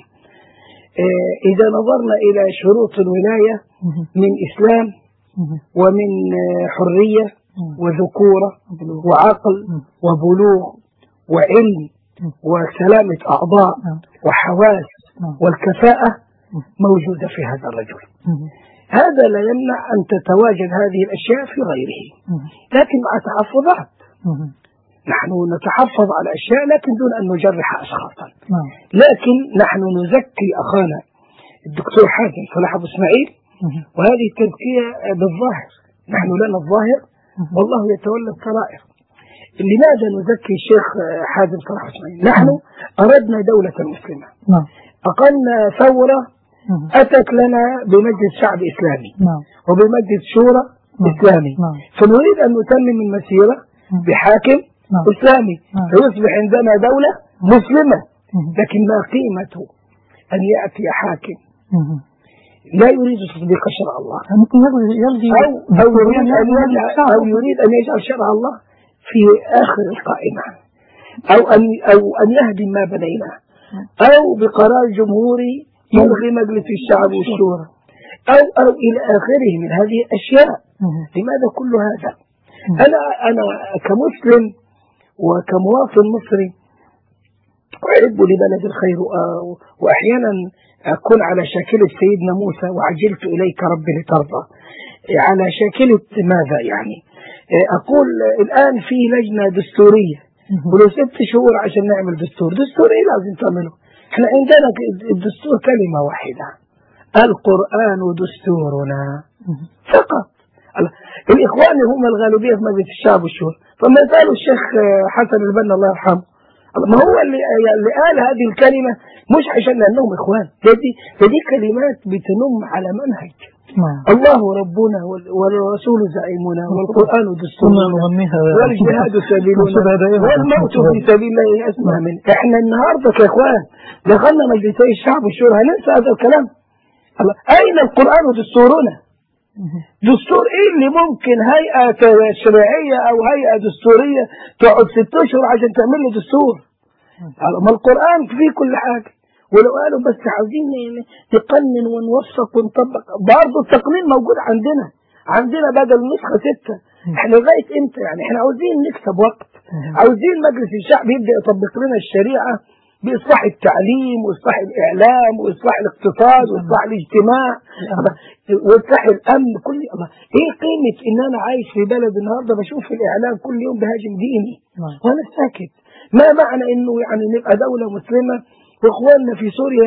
إذا نظرنا إلى شروط الولاية من إسلام ومن حرية وذكورة وعقل وبلوغ وعلم وسلامة أعضاء وحواس والكفاءة موجودة في هذا الرجل. هذا لا يمنع أن تتواجد هذه الأشياء في غيره، لكن مع تحفظات. نحن نتحفظ على أشياء لكن دون أن نجرح أشخاصا، لكن نحن نزكي أخانا الدكتور حازم صلاح أبو إسماعيل، وهذه التزكية بالظاهر، نحن لنا الظاهر والله يتولى السرائر. لماذا نزكي الشيخ حازم صلاح أبو إسماعيل؟ نحن أردنا دولة مسلمة، أقلنا ثورة أتت لنا بمجلس شعب إسلامي وبمجلس شورى إسلامي، فنريد أن نتمم المسيرة بحاكم إسلامي فيصبح عندنا دولة مسلمة. لكن ما قيمة أن يأتي حاكم لا يريد تطبيق شرع الله أو يريد أن يجعل شرع الله في آخر القائمة، أو أن يهدم ما بنيناه، أو بقرار جمهوري يلغي مجلس الشعب والشورى، أو إلى آخره من هذه الأشياء. لماذا كل هذا؟ أنا كمسلم وكمواطن مصري أحب لبلد الخير، وأحيانا أكون على شاكلة سيدنا موسى وعجلت إليك ربي لترضى، على شاكلة ماذا يعني؟ أقول الآن في لجنة دستورية ولو 6 شهور عشان نعمل دستور إيه لازم تعمله؟ احنا عندنا الدستور كلمة واحدة، القرآن دستورنا فقط. الإخوان هم الغالبية في مجلس الشعب والشورى، فما زالوا الشيخ حسن البنا الله يرحمه، ما هو اللي قال هذه الكلمة مش عشان لأنهم إخوان، دي كلمات بتنم على منهج الله ربنا والرسول زعيمنا والقرآن دستورنا والجهاد سبيلنا والموت في سبيل الله أسمع من. احنا النهاردة كإخوان دخلنا مجلسي الشعب والشورى هننسى هذا الكلام؟ أين القرآن دستورنا؟ دستور ايه اللي ممكن هيئة تشريعية او هيئة دستورية تقعد 6 اشهر عشان تعمل له دستور؟ ما القرآن فيه كل حاجة، ولو قالوا بس عايزين نقنن ونوثق ونطبق، برضه التقنين موجود عندنا بدل نسخة 6. احنا لغاية امتى يعني؟ احنا عاوزين نكسب وقت، عاوزين مجلس الشعب يبدأ يطبق لنا الشريعة بإصلاح التعليم وإصلاح الإعلام وإصلاح الاقتصاد وإصلاح الاجتماع وإصلاح الأمن. كل الله إيه قيمة إن أنا عايش في بلد النهاردة بشوف في الإعلام كل يوم بهاجم ديني وأنا ساكت؟ ما معنى إنه يعني نبقى دولة مسلمة وإخواننا في سوريا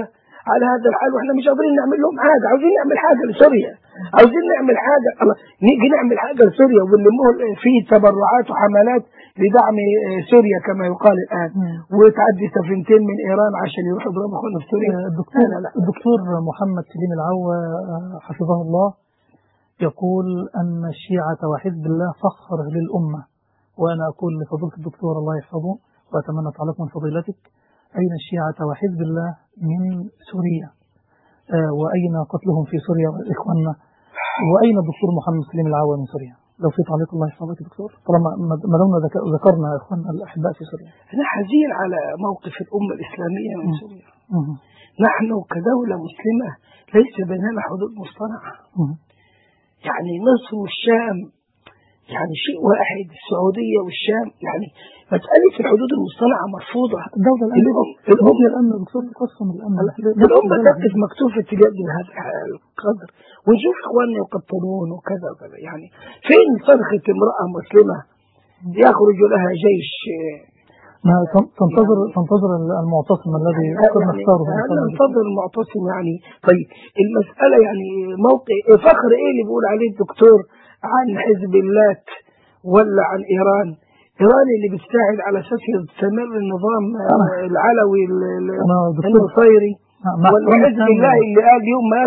على هذا الحال واحنا مش قادرين نعمل لهم حاجه. عاوزين نعمل حاجه لسوريا، عاوزين نعمل حاجه، نيجي نعمل حاجه لسوريا ونلمهم في تبرعات وحملات لدعم سوريا كما يقال الان، وتعدي سفينتين من ايران عشان يروحوا يضربوا اخواننا في سوريا. الدكتور محمد سليم العوة حفظه الله يقول أن الشيعة وحزب الله فخر للأمة، وأنا أقول لفضيلة الدكتور الله يحفظه وأتمنى تعليق من فضيلتك: أين الشيعة وحزب الله من سوريا؟ وأين قتلهم في سوريا إخواننا؟ وأين الدكتور محمد سليم العوة من سوريا؟ لو في تعليق الله يحفظك يا دكتور، طالما ما دمنا ذكرنا إخواننا الأحباء في سوريا. أنا حزين على موقف الأمة الإسلامية من سوريا. نحن كدولة مسلمة ليس بيننا حدود مصطنعة. يعني مصر والشام يعني شيء واحد، السعودية والشام، يعني مسألة الحدود المصطنعة مرفوضة. الدولة الأمن دكتور تقسم الأمة تقف مكتوفة تجاه هذا القدر، ونشوف إخواننا يقتلون وكذا وكذا. يعني فين صرخة امرأة مسلمة يخرج لها جيش؟ ما تنتظر المعتصم الذي نختاره. ننتظر المعتصم يعني. طيب المسألة يعني موقع فخر ايه اللي بيقول عليه الدكتور عن حزب الله ولا عن ايران؟ ايران اللي بتساعد على اساس يستمر النظام العلوي النصيري، ولا حزب الله اللي قال يوم ما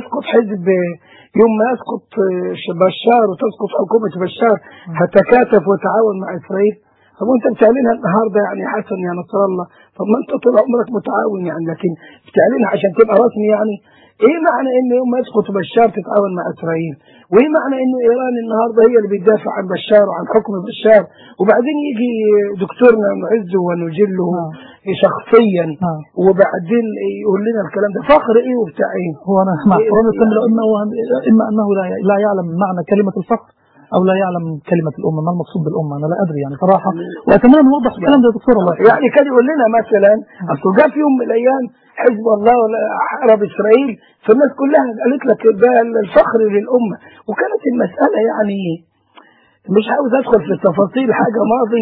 يسقط بشار وتسقط حكومة بشار هتكاتف وتعاون مع اسرائيل. طب وانت بتعلنها النهارده يعني حسن يا نصر الله؟ طب ما انت طول عمرك متعاون يعني، لكن بتعلنها عشان تبقى رسمي يعني. ايه معنى ان يوم ما يسقط بشار تتعاون مع اسرائيل؟ وايه معنى انه ايران النهارده هي اللي بتدافع عن بشار وعن حكم بشار، وبعدين يجي دكتورنا نعزه ونجله شخصيا وبعدين يقول لنا الكلام ده؟ فخر ايه وبتاع ايه؟ هو انا مع احترامي اما انه لا يعلم معنى كلمة الفخر أو لا يعلم كلمة الأمة، ما المقصود بالأمة أنا لا أدري يعني صراحة، وأتمنى أن نوضح الكلام ده يا دكتور. الله يعني كان يقول لنا مثلا أصل جاء في يوم من الأيام حزب الله حارب إسرائيل، فالناس كلها قالت لك ده الفخر للأمة، وكانت المسألة يعني مش عاوز أدخل في التفاصيل حاجة ماضي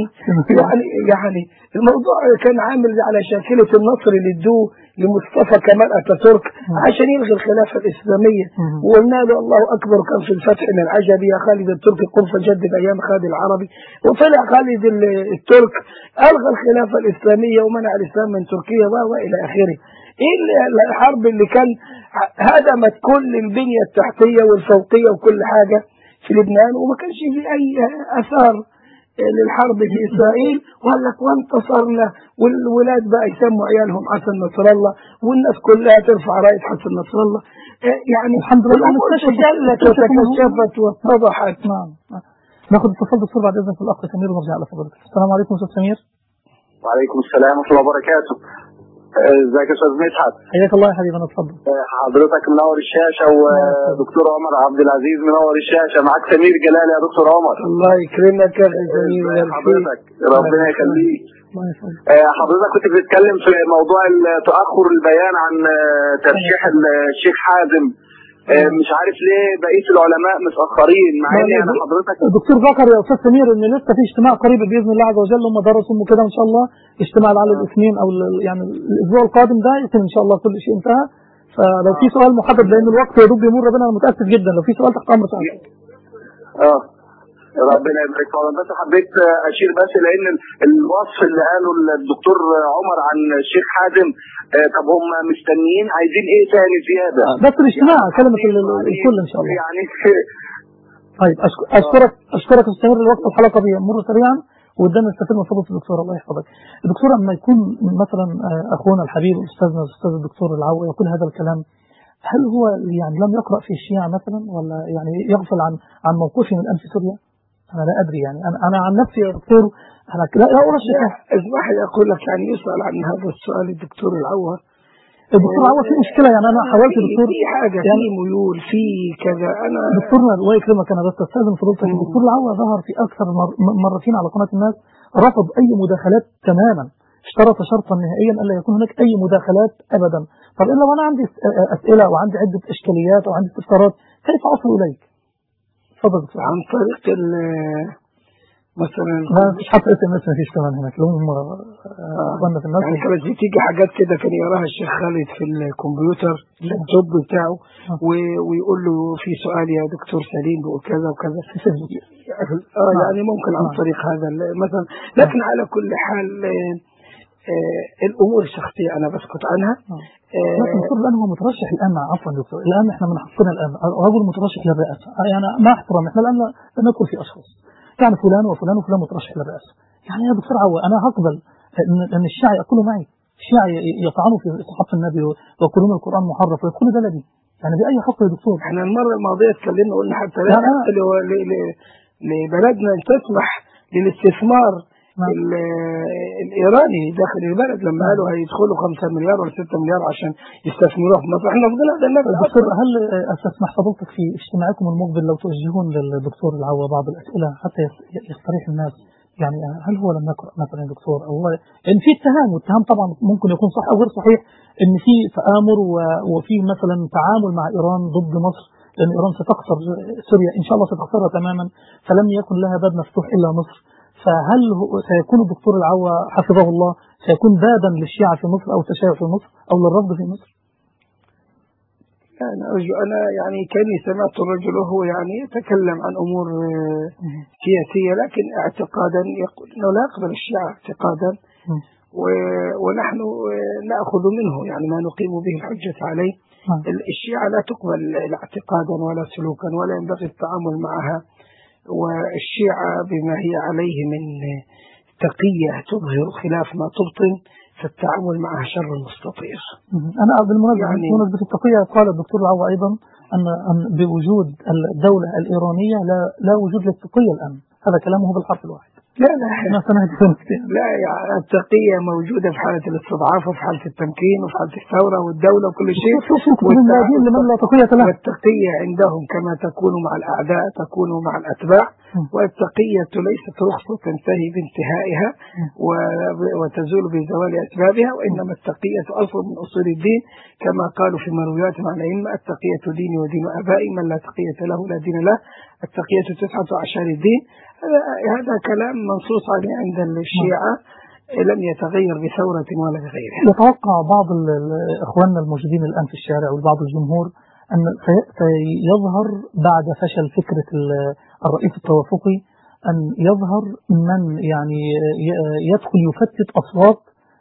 يعني الموضوع كان عامل على شاكلة النصر اللي ادوه لمصطفى كمال أتاتورك عشان يلغي الخلافة الإسلامية، وقلنا له الله أكبر. كان في الفتح من العجبي يا خالد التركي قم فجدد أيام خالد العربي، وطلع خالد الترك ألغى الخلافة الإسلامية ومنع الإسلام من تركيا وإلى آخره. إيه الحرب اللي كان هدمت كل البنية التحتية والفوقية وكل حاجة في لبنان، وما كانش في أي أثار للحرب في إسرائيل، وقال لك وانتصرنا، والولاد بقى يسموا عيالهم حسن نصر الله، والناس كلها ترفع راية حسن نصر الله. يعني الحمد لله جلت وتكشفت واتضحت. نعم. ناخذ اتصال دكتور بعد إذنك الأخ سمير ونرجع على فضلك. السلام عليكم أستاذ سمير. وعليكم السلام ورحمة الله وبركاته. ازيك يا استاذ مدحت؟ حياك الله يا حبيبي. انا اتفضل. حضرتك منور الشاشه، ودكتور عمر عبد العزيز منور الشاشه، معاك سمير جلال يا دكتور عمر. الله يكرمك يا سمير. حضرتك ربنا يخليك. حضرتك كنت بتتكلم في موضوع تاخر البيان عن ترشيح الشيخ حازم. مش عارف ليه بقيه العلماء متاخرين، مع ان يعني حضرتك الدكتور ذكر يا استاذ سمير ان لسه في اجتماع قريب باذن الله عز وجل، هم درسوا كده ان شاء الله اجتماع على الاثنين او يعني الاسبوع القادم ده يكون ان شاء الله كل شيء انتهى. فلو في سؤال محدد لان الوقت يا دوب بيمر بنا، انا متاسف جدا، لو في سؤال تحت امر سؤال. ربنا يبارك فيك. بس حبيت اشير بس لان الوصف اللي قاله الدكتور عمر عن الشيخ حازم، طب هم مستنيين عايزين ايه ثاني زياده؟ بس الاجتماع كلمه الكل ان شاء الله يعني. طيب اشكرك استمر الوقت الحلقه بيمر سريعا وقدام نستفيد من فضل الدكتور. الله يحفظك الدكتور. لما يكون مثلا اخونا الحبيب استاذنا الاستاذ الدكتور العوة يقول هذا الكلام، هل هو يعني لم يقرأ في الشيعة مثلا، ولا يعني يغفل عن موقفه من أنف سوريا؟ أنا لا أدري يعني. أنا عن نفسي يا دكتور أنا لا أرشح. اسمح لي أقول لك يعني يسأل عن هذا السؤال الدكتور العوة. الدكتور العوة في مشكلة يعني. أنا حاولت دكتور في حاجة يعني في ميول في كذا. أنا دكتورنا الله يكرمك أنا بس أستاذن فضيلتك. الدكتور العوة ظهر في أكثر مرتين على قناة الناس، رفض أي مداخلات تماما، اشترط شرطا نهائيا ألا يكون هناك أي مداخلات أبدا. طب إلا وأنا عندي أسئلة وعندي عدة إشكاليات وعندي استفسارات، كيف أصل إليك؟ تفضل. عن طريق مثلا لا مفيش حتى SMS مفيش كمان هناك لو هم ظن في الناس يعني كانت بتيجي حاجات كده كان يراها الشيخ خالد في الكمبيوتر اللابتوب بتاعه ويقول له في سؤال يا دكتور سليم بيقول كذا وكذا يعني ممكن عن طريق هذا مثلا. لكن على كل حال الامور الشخصيه انا بسكت عنها. لكن الدكتور الان هو مترشح الان عفوا دكتور الان احنا من حقنا الان رجل مترشح للرئاسه يعني مع احترامي احنا الان لا ندخل في اشخاص يعني فلان وفلان وفلان مترشح للرئاسه يعني يا دكتور عوا انا هقبل ان الشيعة ياكلوا معي الشيعة يطعنوا في صحف النبي ويقولون القران محرف ويدخلوا بلدي يعني باي حق يا دكتور؟ احنا المره الماضيه اتكلمنا قلنا حتى لا لبلدنا ان تسمح للاستثمار الإيراني داخل البلد لما قالوا هيدخلوا 5 مليار ولا 6 مليار عشان يستثمروها في مصر. احنا فضلنا هذا المبلغ. دكتور هل استسمح فضلتك في اجتماعكم المقبل لو توجهون للدكتور العوا بعض الأسئلة حتى يستريح الناس يعني هل هو لم يقرأ مثلا يا دكتور أو إن في اتهام والاتهام طبعا ممكن يكون صح أو غير صحيح إن في تآمر وفي مثلا تعامل مع إيران ضد مصر لأن إيران ستخسر سوريا إن شاء الله ستخسرها تماما فلم يكن لها باب مفتوح إلا مصر. فهل سيكون الدكتور العوا حفظه الله سيكون بابا للشيعة في مصر أو التشيع في مصر أو للرفض في مصر؟ أنا يعني كاني سمعت الرجل وهو يعني يتكلم عن أمور سياسية لكن اعتقادا يقول أنه لا يقبل الشيعة اعتقادا ونحن نأخذ منه يعني ما نقيم به الحجة عليه. الشيعة لا تقبل اعتقادا ولا سلوكا ولا ينبغي التعامل معها والشيعة بما هي عليه من تقية تظهر خلاف ما تبطن فالتعامل معها شر مستطير. أنا بالمناسبة يعني التقية قال الدكتور العوا أيضا أن بوجود الدولة الإيرانية لا وجود للتقية الآن هذا كلامه بالحرف الواحد. لا يعني التقية موجودة في حالة الاستضعاف وفي حالة التمكين وفي حالة الثورة والدولة وكل شيء والتقية عندهم كما تكون مع الأعداء تكون مع الأتباع والتقية ليست رخصة تنتهي بانتهائها وتزول بزوال أسبابها وإنما التقية أصل من أصول الدين كما قالوا في مرويات عن الأئمة التقية ديني ودين آبائي من لا تقية له لا دين له التقية 9 أعشار الدين. هذا كلام منصوص عليه عند الشيعة لم يتغير بثورة ولا بغيرها. يتوقع بعض إخواننا الموجودين الآن في الشارع وبعض الجمهور أن سيظهر بعد فشل فكرة الرئيس التوافقي أن يظهر من يعني يدخل يفتت أصوات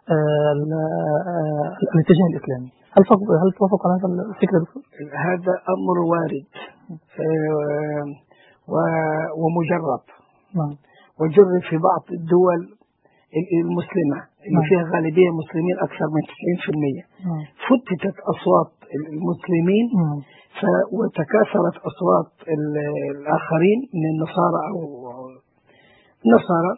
الاتجاه الإسلامي. هل توافق على هذا الفكرة دكتور؟ هذا أمر وارد ومجرب وجرب في بعض الدول المسلمة اللي فيها غالبية مسلمين أكثر من 90% فتتت أصوات المسلمين وتكاثرت أصوات الآخرين من النصارى أو النصارى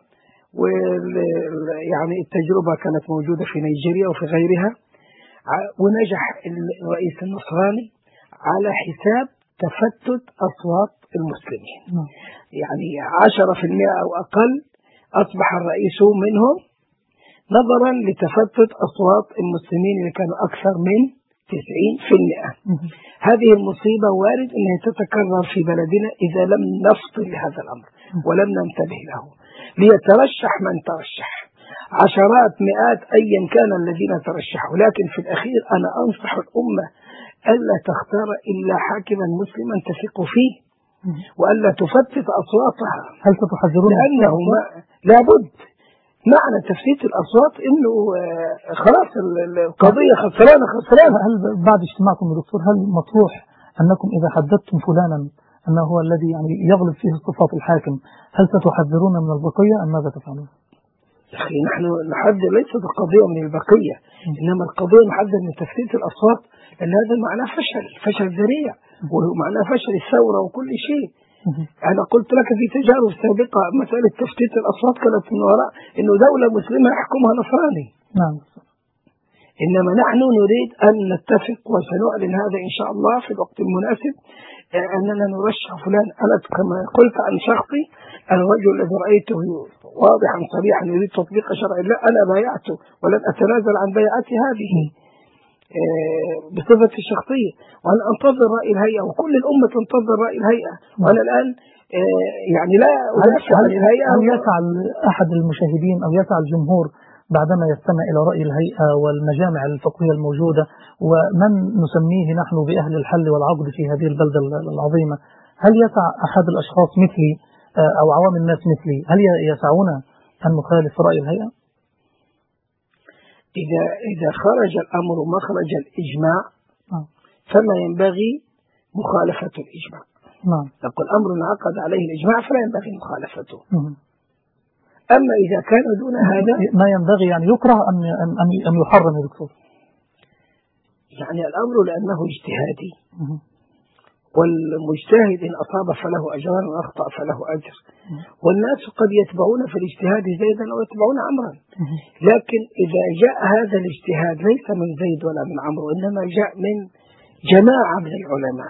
يعني التجربة كانت موجودة في نيجيريا وفي غيرها ونجح الرئيس النصراني على حساب تفتت أصوات المسلمين يعني 10% أو أقل أصبح الرئيس منهم نظرا لتفتت أصوات المسلمين اللي كانوا أكثر من 90%. هذه المصيبة وارد أنها تتكرر في بلدنا إذا لم نفصل لهذا الأمر ولم ننتبه له ليترشح من ترشح عشرات مئات أيا كان الذين ترشحوا لكن في الأخير أنا أنصح الأمة ألا تختار إلا حاكما مسلما تثق فيه وألا تفتت أصواتها. هل ستحذرون لأنه لابد معنى تفتيت الأصوات إنه خلاص القضية خسرانة. هل بعد اجتماعكم يا دكتور هل مطروح أنكم إذا حددتم فلانا أنه هو الذي يعني يغلب فيه صفات الحاكم هل ستحذرون من البقية أم ماذا تفعلون؟ أخي نحن نحذر ليست القضية من البقية إنما القضية نحذر من تفتيت الأصوات لأن هذا معناه فشل ذريع ومعناه فشل الثورة وكل شيء. أنا قلت لك في تجارب سابقة مسألة تفتيت الأصوات كانت من وراء إنه دولة مسلمة يحكمها نصراني. نعم. إنما نحن نريد أن نتفق وسنعلن هذا إن شاء الله في الوقت المناسب أننا نرشح فلان. أنا كما قلت عن شخصي الرجل الذي رأيته واضحا صريحا يريد تطبيق شرع الله أنا بايعته ولن أتنازل عن بيعتي هذه بصفتي الشخصية وأنا أنتظر رأي الهيئة وكل الأمة تنتظر رأي الهيئة. وأنا الآن يعني لا أدافع عن الهيئة. هل يسع أحد المشاهدين أو يسع الجمهور بعدما يستمع إلى رأي الهيئة والمجامع الفقهية الموجودة ومن نسميه نحن بأهل الحل والعقد في هذه البلدة العظيمة، هل يسع أحد الأشخاص مثلي أو عوام الناس مثلي، هل يسعونا أن نخالف رأي الهيئة؟ إذا خرج الأمر مخرج الإجماع فما ينبغي مخالفة الإجماع. نقول أمر انعقد عليه الإجماع فلا ينبغي مخالفته. أما إذا كان دون هذا ما ينبغي يعني يكره أن يحرم يا دكتور. يعني الأمر لأنه اجتهادي، والمجتهد إن أصاب فله أجران وإن أخطأ فله أجر، والناس قد يتبعون في الاجتهاد زيدا أو يتبعون عمرا، لكن إذا جاء هذا الاجتهاد ليس من زيد ولا من عمرو، إنما جاء من جماعة من العلماء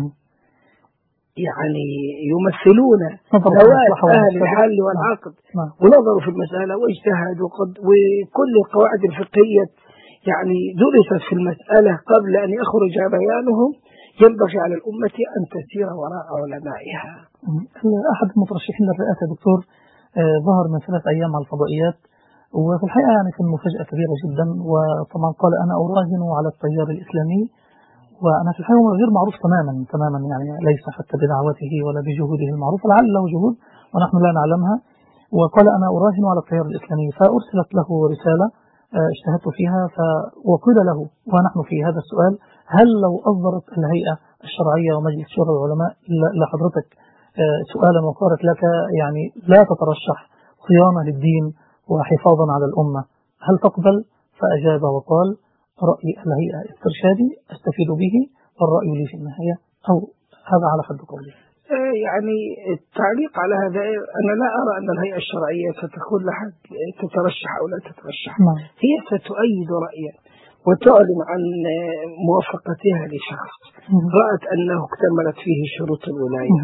يعني يمثلون ذوات أهل الحل والعقد ونظروا في المسألة واجتهدوا، وكل القواعد الفقهية يعني درست في المسألة قبل أن يخرج بيانهم، ينبغي على الأمة أن تسير وراء علمائها. أحد المترشحين للرئاسة دكتور ظهر من 3 أيام على الفضائيات، وفي الحقيقة يعني كان مفاجأة كبيرة جدا، وطبعا قال أنا أراهن على التيار الإسلامي، وأنا في الحقيقة غير معروف تماما يعني ليس حتى بدعوته ولا بجهوده المعروفة، لعل له جهود ونحن لا نعلمها، وقال أنا أراهن على التيار الإسلامي. فأرسلت له رسالة اجتهدت فيها وقيل له ونحن في هذا السؤال هل لو أصدرت الهيئة الشرعية ومجلس شورى العلماء لحضرتك سؤالا وقالت لك يعني لا تترشح صيانة للدين وحفاظا على الأمة هل تقبل؟ فأجاب وقال رأي الهيئة استرشادي أستفيد به والرأي لي في النهاية، أو هذا على حد قولي. يعني التعليق على هذا أنا لا أرى أن الهيئة الشرعية ستكون لحد تترشح أو لا تترشح، هي ستؤيد رأيا وتعلن عن موافقتها لشخص رأت أنه اكتملت فيه شروط الولاية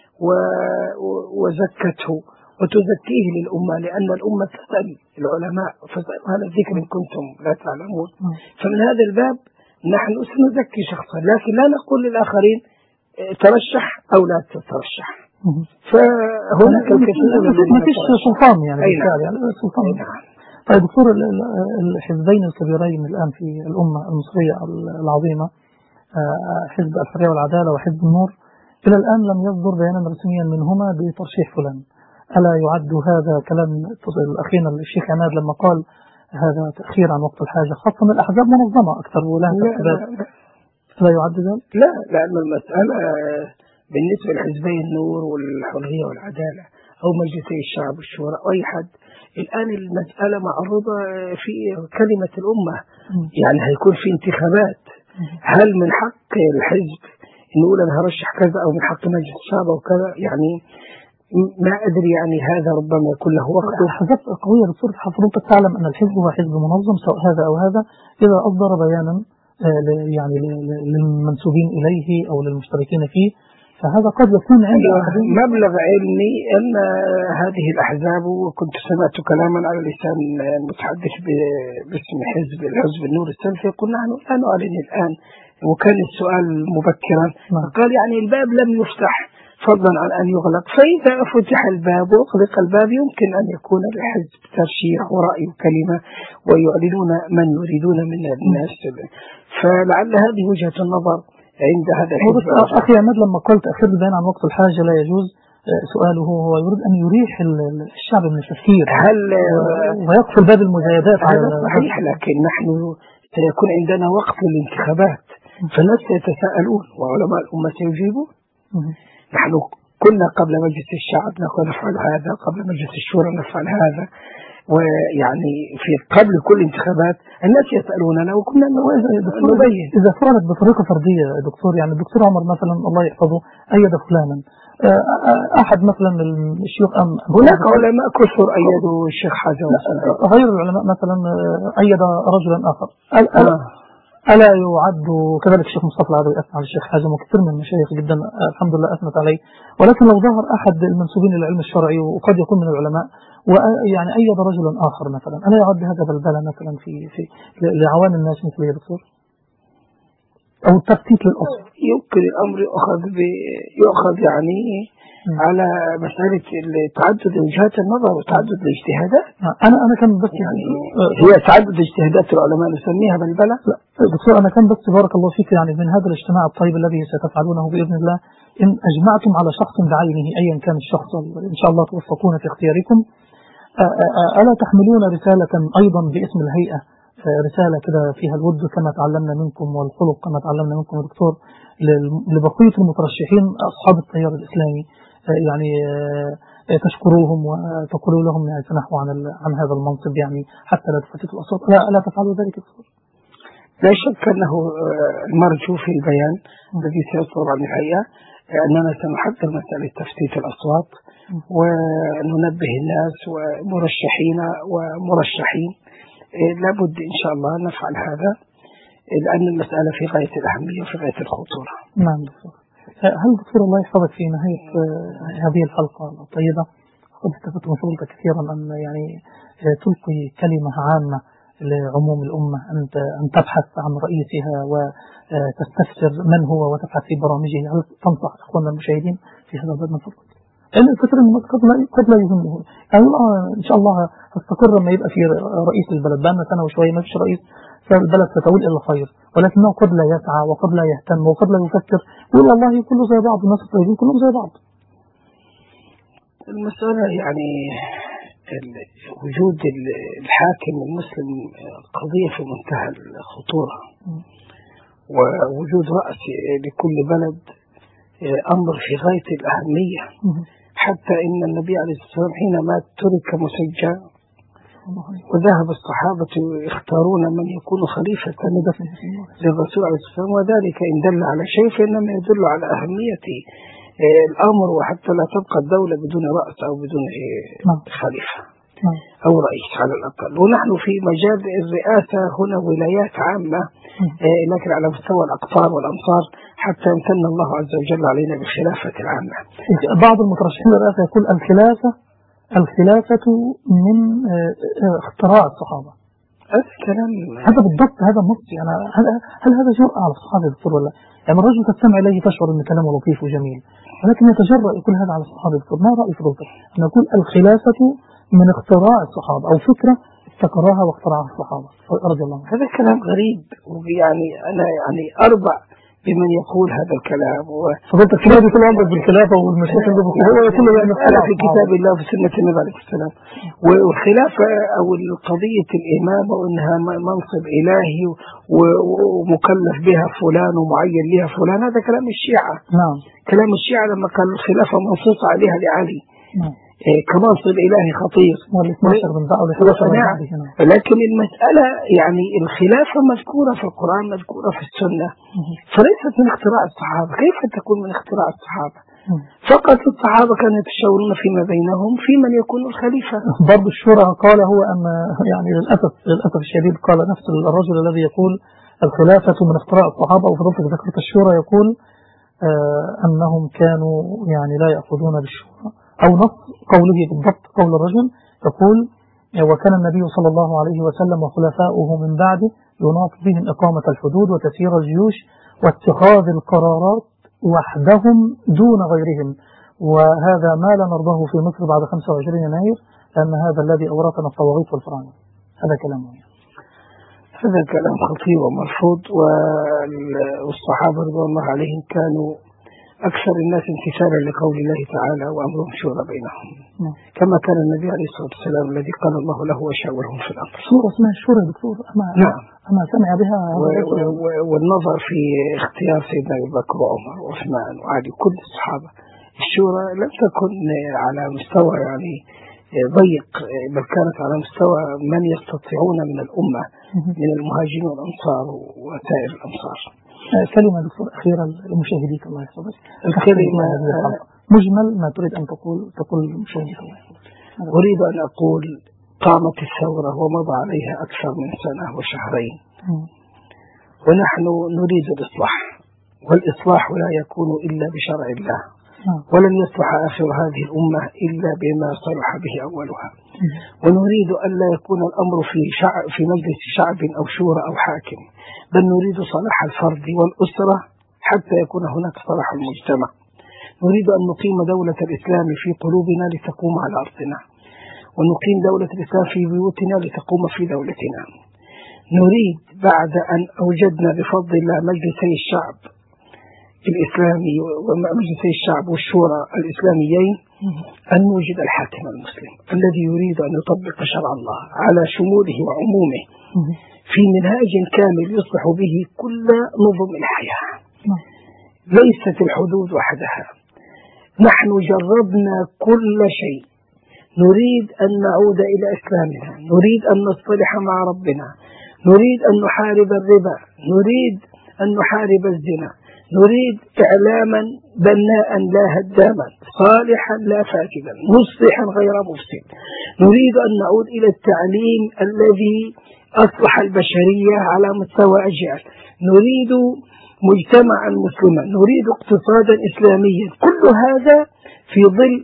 وزكته وتزكيه للأمة، لأن الأمة تسأل العلماء فاسألوا هذا الذكر إن كنتم لا تعلمون. فمن هذا الباب نحن سنزكي شخصا، لكن لا نقول للآخرين ترشح أو لا تترشح. فهناك الكثير ما فيش سلطان يعني سلطان. طيب دكتور، الحزبين الكبيرين الآن في الأمة المصرية العظيمة حزب الحرية والعدالة وحزب النور إلى الآن لم يصدر بيانا رسميا منهما بترشيح فلان، ألا يعد هذا كلام أخينا الشيخ عماد لما قال هذا تأخير عن وقت الحاجة، خاصة من الأحزاب منظمة أكثر ولها ترتيبات، لا يعد ذلك؟ لا، لأن المسألة بالنسبة لحزبي النور والحرية والعدالة أو مجلسي الشعب والشورى أو أي حد، الآن المسألة معروضة في كلمة الأمة، يعني هيكون في انتخابات، هل من حق الحزب نقول أنا هرشح كذا أو من حق مجلس الشعب أو كذا؟ يعني ما أدري، يعني هذا ربما يكون له وقت. الحزب قوية دكتور، حضرتك تعلم أن الحزب هو حزب منظم سواء هذا أو هذا، إذا أصدر بيانا يعني للمنسوبين إليه أو للمشتركين فيه فهذا قد يكون عند مبلغ علمي أن هذه الأحزاب، وكنت سمعت كلاما على لسان المتحدث باسم الحزب النور السلفي يقول نحن لا نعلن الآن، وكان السؤال مبكرا قال يعني الباب لم يفتح فضلا عن أن يغلق، فإذا فتح الباب وأغلق الباب يمكن أن يكون الحزب ترشيح ورأي كلمة ويعلنون من يريدون من الناس، فلعل هذه وجهة النظر عند هذا الحزب. أخي عماد لما قلت أخير البيان عن وقت الحاجة لا يجوز، سؤاله هو يريد أن يريح الشعب من التفكير ويقفل باب المزايدات. هذا صحيح، لكن نحن سيكون عندنا وقت للانتخابات فالناس يتساءلون وعلماء الأمة سيجيبون. نحن كنا قبل مجلس الشعب نفعل هذا، قبل مجلس الشورى نفعل هذا، ويعني في قبل كل انتخابات الناس يسألوننا وكنا نبين. إذا فعلت بطريقة فردية دكتور، يعني الدكتور عمر مثلا الله يحفظه أيد فلانا، أحد مثلا الشيوخ هناك علماء كثر أيدوا الشيخ حازم، غير العلماء مثلا أيد رجلا آخر، ألا يعد كذلك الشيخ مصطفى العدوي أثنى على الشيخ حازم وكثير من المشايخ جدا الحمد لله أثنت عليه، ولكن لو ظهر أحد المنسوبين للعلم الشرعي وقد يكون من العلماء ويعني أيد رجلا آخر مثلا، ألا يعد هذا بلبلة مثلا في لعوام الناس مثل يا دكتور؟ أو التفتيت للأصل؟ يمكن الأمر يؤخذ يعني على مسألة تعدد وجهات النظر وتعدد الاجتهادات. أنا كان بس يعني هي تعدد اجتهادات العلماء نسميها بلبلة. لا دكتور، أنا كان بس بارك الله فيك يعني من هذا الاجتماع الطيب الذي ستفعلونه بإذن الله، إن أجمعتم على شخص بعينه أيا كان الشخص إن شاء الله توفقون في اختياركم، ألا تحملون رسالة أيضا باسم الهيئة، رسالة كده فيها الود كما تعلمنا منكم والخلق كما تعلمنا منكم يا دكتور، لبقية المترشحين أصحاب التيار الإسلامي، يعني تشكروهم وتقولوا لهم يعني تنحوا عن هذا المنصب يعني حتى لا تفتتوا الأصوات، لا تفعلوا ذلك دكتور؟ لا شك أنه المرجو في البيان الذي سيصدر عن الهيئة أننا سنحضر مسألة تفتيت الأصوات وننبه الناس ومرشحين ومرشحين، لابد إن شاء الله نفعل هذا لأن المسألة في غاية الأهمية وفي غاية الخطورة. نعم دكتور. هل دكتور الله يحفظك في نهاية هذه الحلقة الطيبة قد استفدت من فضلك كثيرا أن يعني تلقي كلمة عامة لعموم الأمة، أن تبحث عن رئيسها وتستفسر من هو وتبحث في برامجه، هل تنصح إخواننا المشاهدين في هذا الباب من فضلك؟ لأن الفكرة أنه قد لا يهمه يعني إن شاء الله هستقر لما يبقى في رئيس للبلد، بقى سنة وشوية ما فيش رئيس فالبلد ستقول إلا خير، ولكنه قد لا يسعى وقد لا يهتم وقد لا يفكر، يقول والله كله زي بعض، الناس الطيبين كلهم زي بعض. المسألة يعني وجود الحاكم المسلم قضية في منتهى الخطورة، ووجود رأس لكل بلد أمر في غاية الأهمية، حتى إن النبي عليه الصلاة والسلام حينما ترك مسجى وذهب الصحابة يختارون من يكون خليفة للرسول عليه الصلاة والسلام، وذلك إن دل على شيء فإنما يدل على أهمية الأمر، وحتى لا تبقى الدولة بدون رأس أو بدون خليفة أو رئيس على الأقل. ونحن في مجال الرئاسة هنا ولايات عامة، لكن على مستوى الأقطار والأمصار حتى يمتن الله عز وجل علينا بالخلافة العامة. بعض المترشحين للرئاسة يقول الخلافة من اختراع الصحابة. هذا كلام هذا بالضبط، هذا النص يعني. هل هذا جرأة على الصحابة يا دكتور ولا؟ يعني الرجل تستمع إليه تشعر أن كلامه لطيف وجميل، ولكن يتجرأ يقول هذا على الصحابة يا دكتور. ما رأي فضلتك أن نقول الخلافة من اختراع الصحابة أو فكرة ابتكراها واخترعها الصحابة رضي الله عنهم؟ هذا كلام غريب، ويعني أنا يعني أربع بمن يقول هذا الكلام. فضلتك كده كل عمرك بالخلافة والمشاكل اللي هو كله يعني في كتاب الله وفي سنة النبي عليه السلام. والخلافة أو قضية الإمامة وأنها منصب إلهي ومكلف بها فلان ومعين لها فلان، هذا كلام الشيعة. نعم. كلام الشيعة لما كان الخلافة منصوص عليها لعلي. نعم. كمنصب إلهي خطير. لكن المسألة يعني الخلافة مذكورة في القرآن مذكورة في السنة، فليست من اختراع الصحابة. كيف تكون من اختراع الصحابة؟ فقط الصحابة كانوا يتشاورون فيما بينهم في من يكون الخليفة. برضو الشورى قال هو أن يعني للأسف الشديد قال نفس الرجل الذي يقول الخلافة من اختراع الصحابة، وفضلتك ذكرت الشورى يقول أنهم كانوا يعني لا يأخذون بالشورى، أو نص قوله بالضبط قول الرجل يقول وكان النبي صلى الله عليه وسلم وخلفاؤه من بعده يناط بهم إقامة الحدود وتسيير الجيوش واتخاذ القرارات وحدهم دون غيرهم، وهذا ما لا نرضاه في مصر بعد 25 يناير لأن هذا الذي أورثنا الطواغيت والفرعون. هذا كلامه. هذا كلام خطير ومرفوض، والصحابة رضوان الله عليهم كانوا أكثر الناس امتثالا لقول الله تعالى وأمرهم شورى بينهم، كما كان النبي عليه الصلاة والسلام الذي قال الله له وشاورهم في الأمر. سورة اسمها الشورى يا دكتور؟ نعم. أما سمع بها. والنظر في اختيار سيدنا أبي بكر وعمر وعثمان وعلي كل الصحابة، الشورى لم تكن على مستوى يعني ضيق، بل كانت على مستوى من يستطيعون من الأمة من المهاجرين والأنصار وسائر الأمصار. كلمة دكتور أخيرا لمشاهديك الله يحفظك. الكلمة مجمل ما تريد أن تقول لمشاهديك الله يحفظك. أريد أن أقول قامت الثورة ومضى عليها أكثر من سنة وشهرين، ونحن نريد الإصلاح، والإصلاح لا يكون إلا بشرع الله، ولن يصلح آخر هذه الأمة إلا بما صلح به أولها. ونريد أن لا يكون الأمر في مجلس شعب أو شورى أو حاكم، بل نريد صلاح الفرد والأسرة حتى يكون هناك صلاح المجتمع. نريد أن نقيم دولة الإسلام في قلوبنا لتقوم على أرضنا، ونقيم دولة الإسلام في بيوتنا لتقوم في دولتنا. نريد بعد أن أوجدنا بفضل الله مجلسي الشعب الإسلامي ومجلسي الشعب والشورى الإسلاميين أن نوجد الحاكم المسلم الذي يريد أن يطبق شرع الله على شموله وعمومه في منهاج كامل يصلح به كل نظم الحياة، ليست الحدود وحدها. نحن جربنا كل شيء، نريد أن نعود إلى إسلامنا، نريد أن نصطلح مع ربنا، نريد أن نحارب الربا، نريد أن نحارب الزنا، نريد إعلاما بناء لا هداما، صالحا لا فاسدا، مصلحا غير مفسد. نريد أن نعود إلى التعليم الذي أصلح البشرية على مستوى أجيال. نريد مجتمعا مسلما، نريد اقتصادا إسلاميا. كل هذا في ظل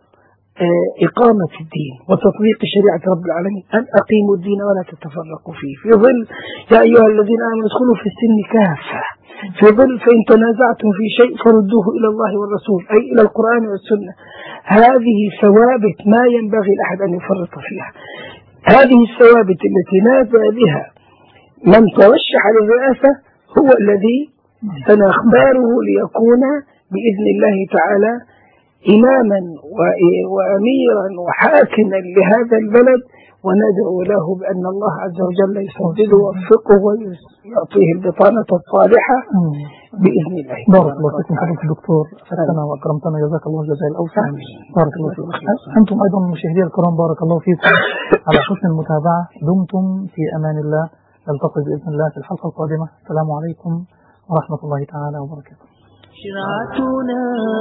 إقامة الدين وتطبيق شريعة رب العالمين، أن أقيموا الدين ولا تتفرقوا فيه. في ظل يا أيها الذين آمنوا ادخلوا في السلم كافة. في ظل فإن تنازعتم في شيء فردوه إلى الله والرسول، أي إلى القرآن والسنة. هذه ثوابت ما ينبغي لأحد أن يفرط فيها. هذه الثوابت التي نادى بها من ترشح للرئاسة هو الذي سنختاره ليكون بإذن الله تعالى إماما وأميرا وحاكما لهذا البلد، وندعو له بأن الله عز وجل يسدده ويوفقه ويعطيه البطانة الصالحة بإذن الله. بارك الله فيكم حضرة الدكتور، فتنا وأكرمتنا، جزاك الله الجزاء الأوسع. بارك الله فيكم. أنتم أيضا مشاهدي الكرام بارك الله فيكم على حسن المتابعة. دمتم في أمان الله، نلتقي بإذن الله في الحلقة القادمة. السلام عليكم ورحمة الله تعالى وبركاته. شرعتنا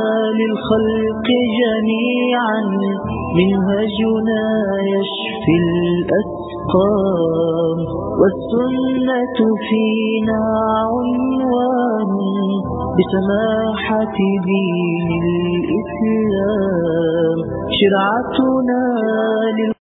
للخلق جميعا، منهجنا يشفي الأسقام، والسنة فينا عنوان بسماحة دين الإسلام. شرعتنا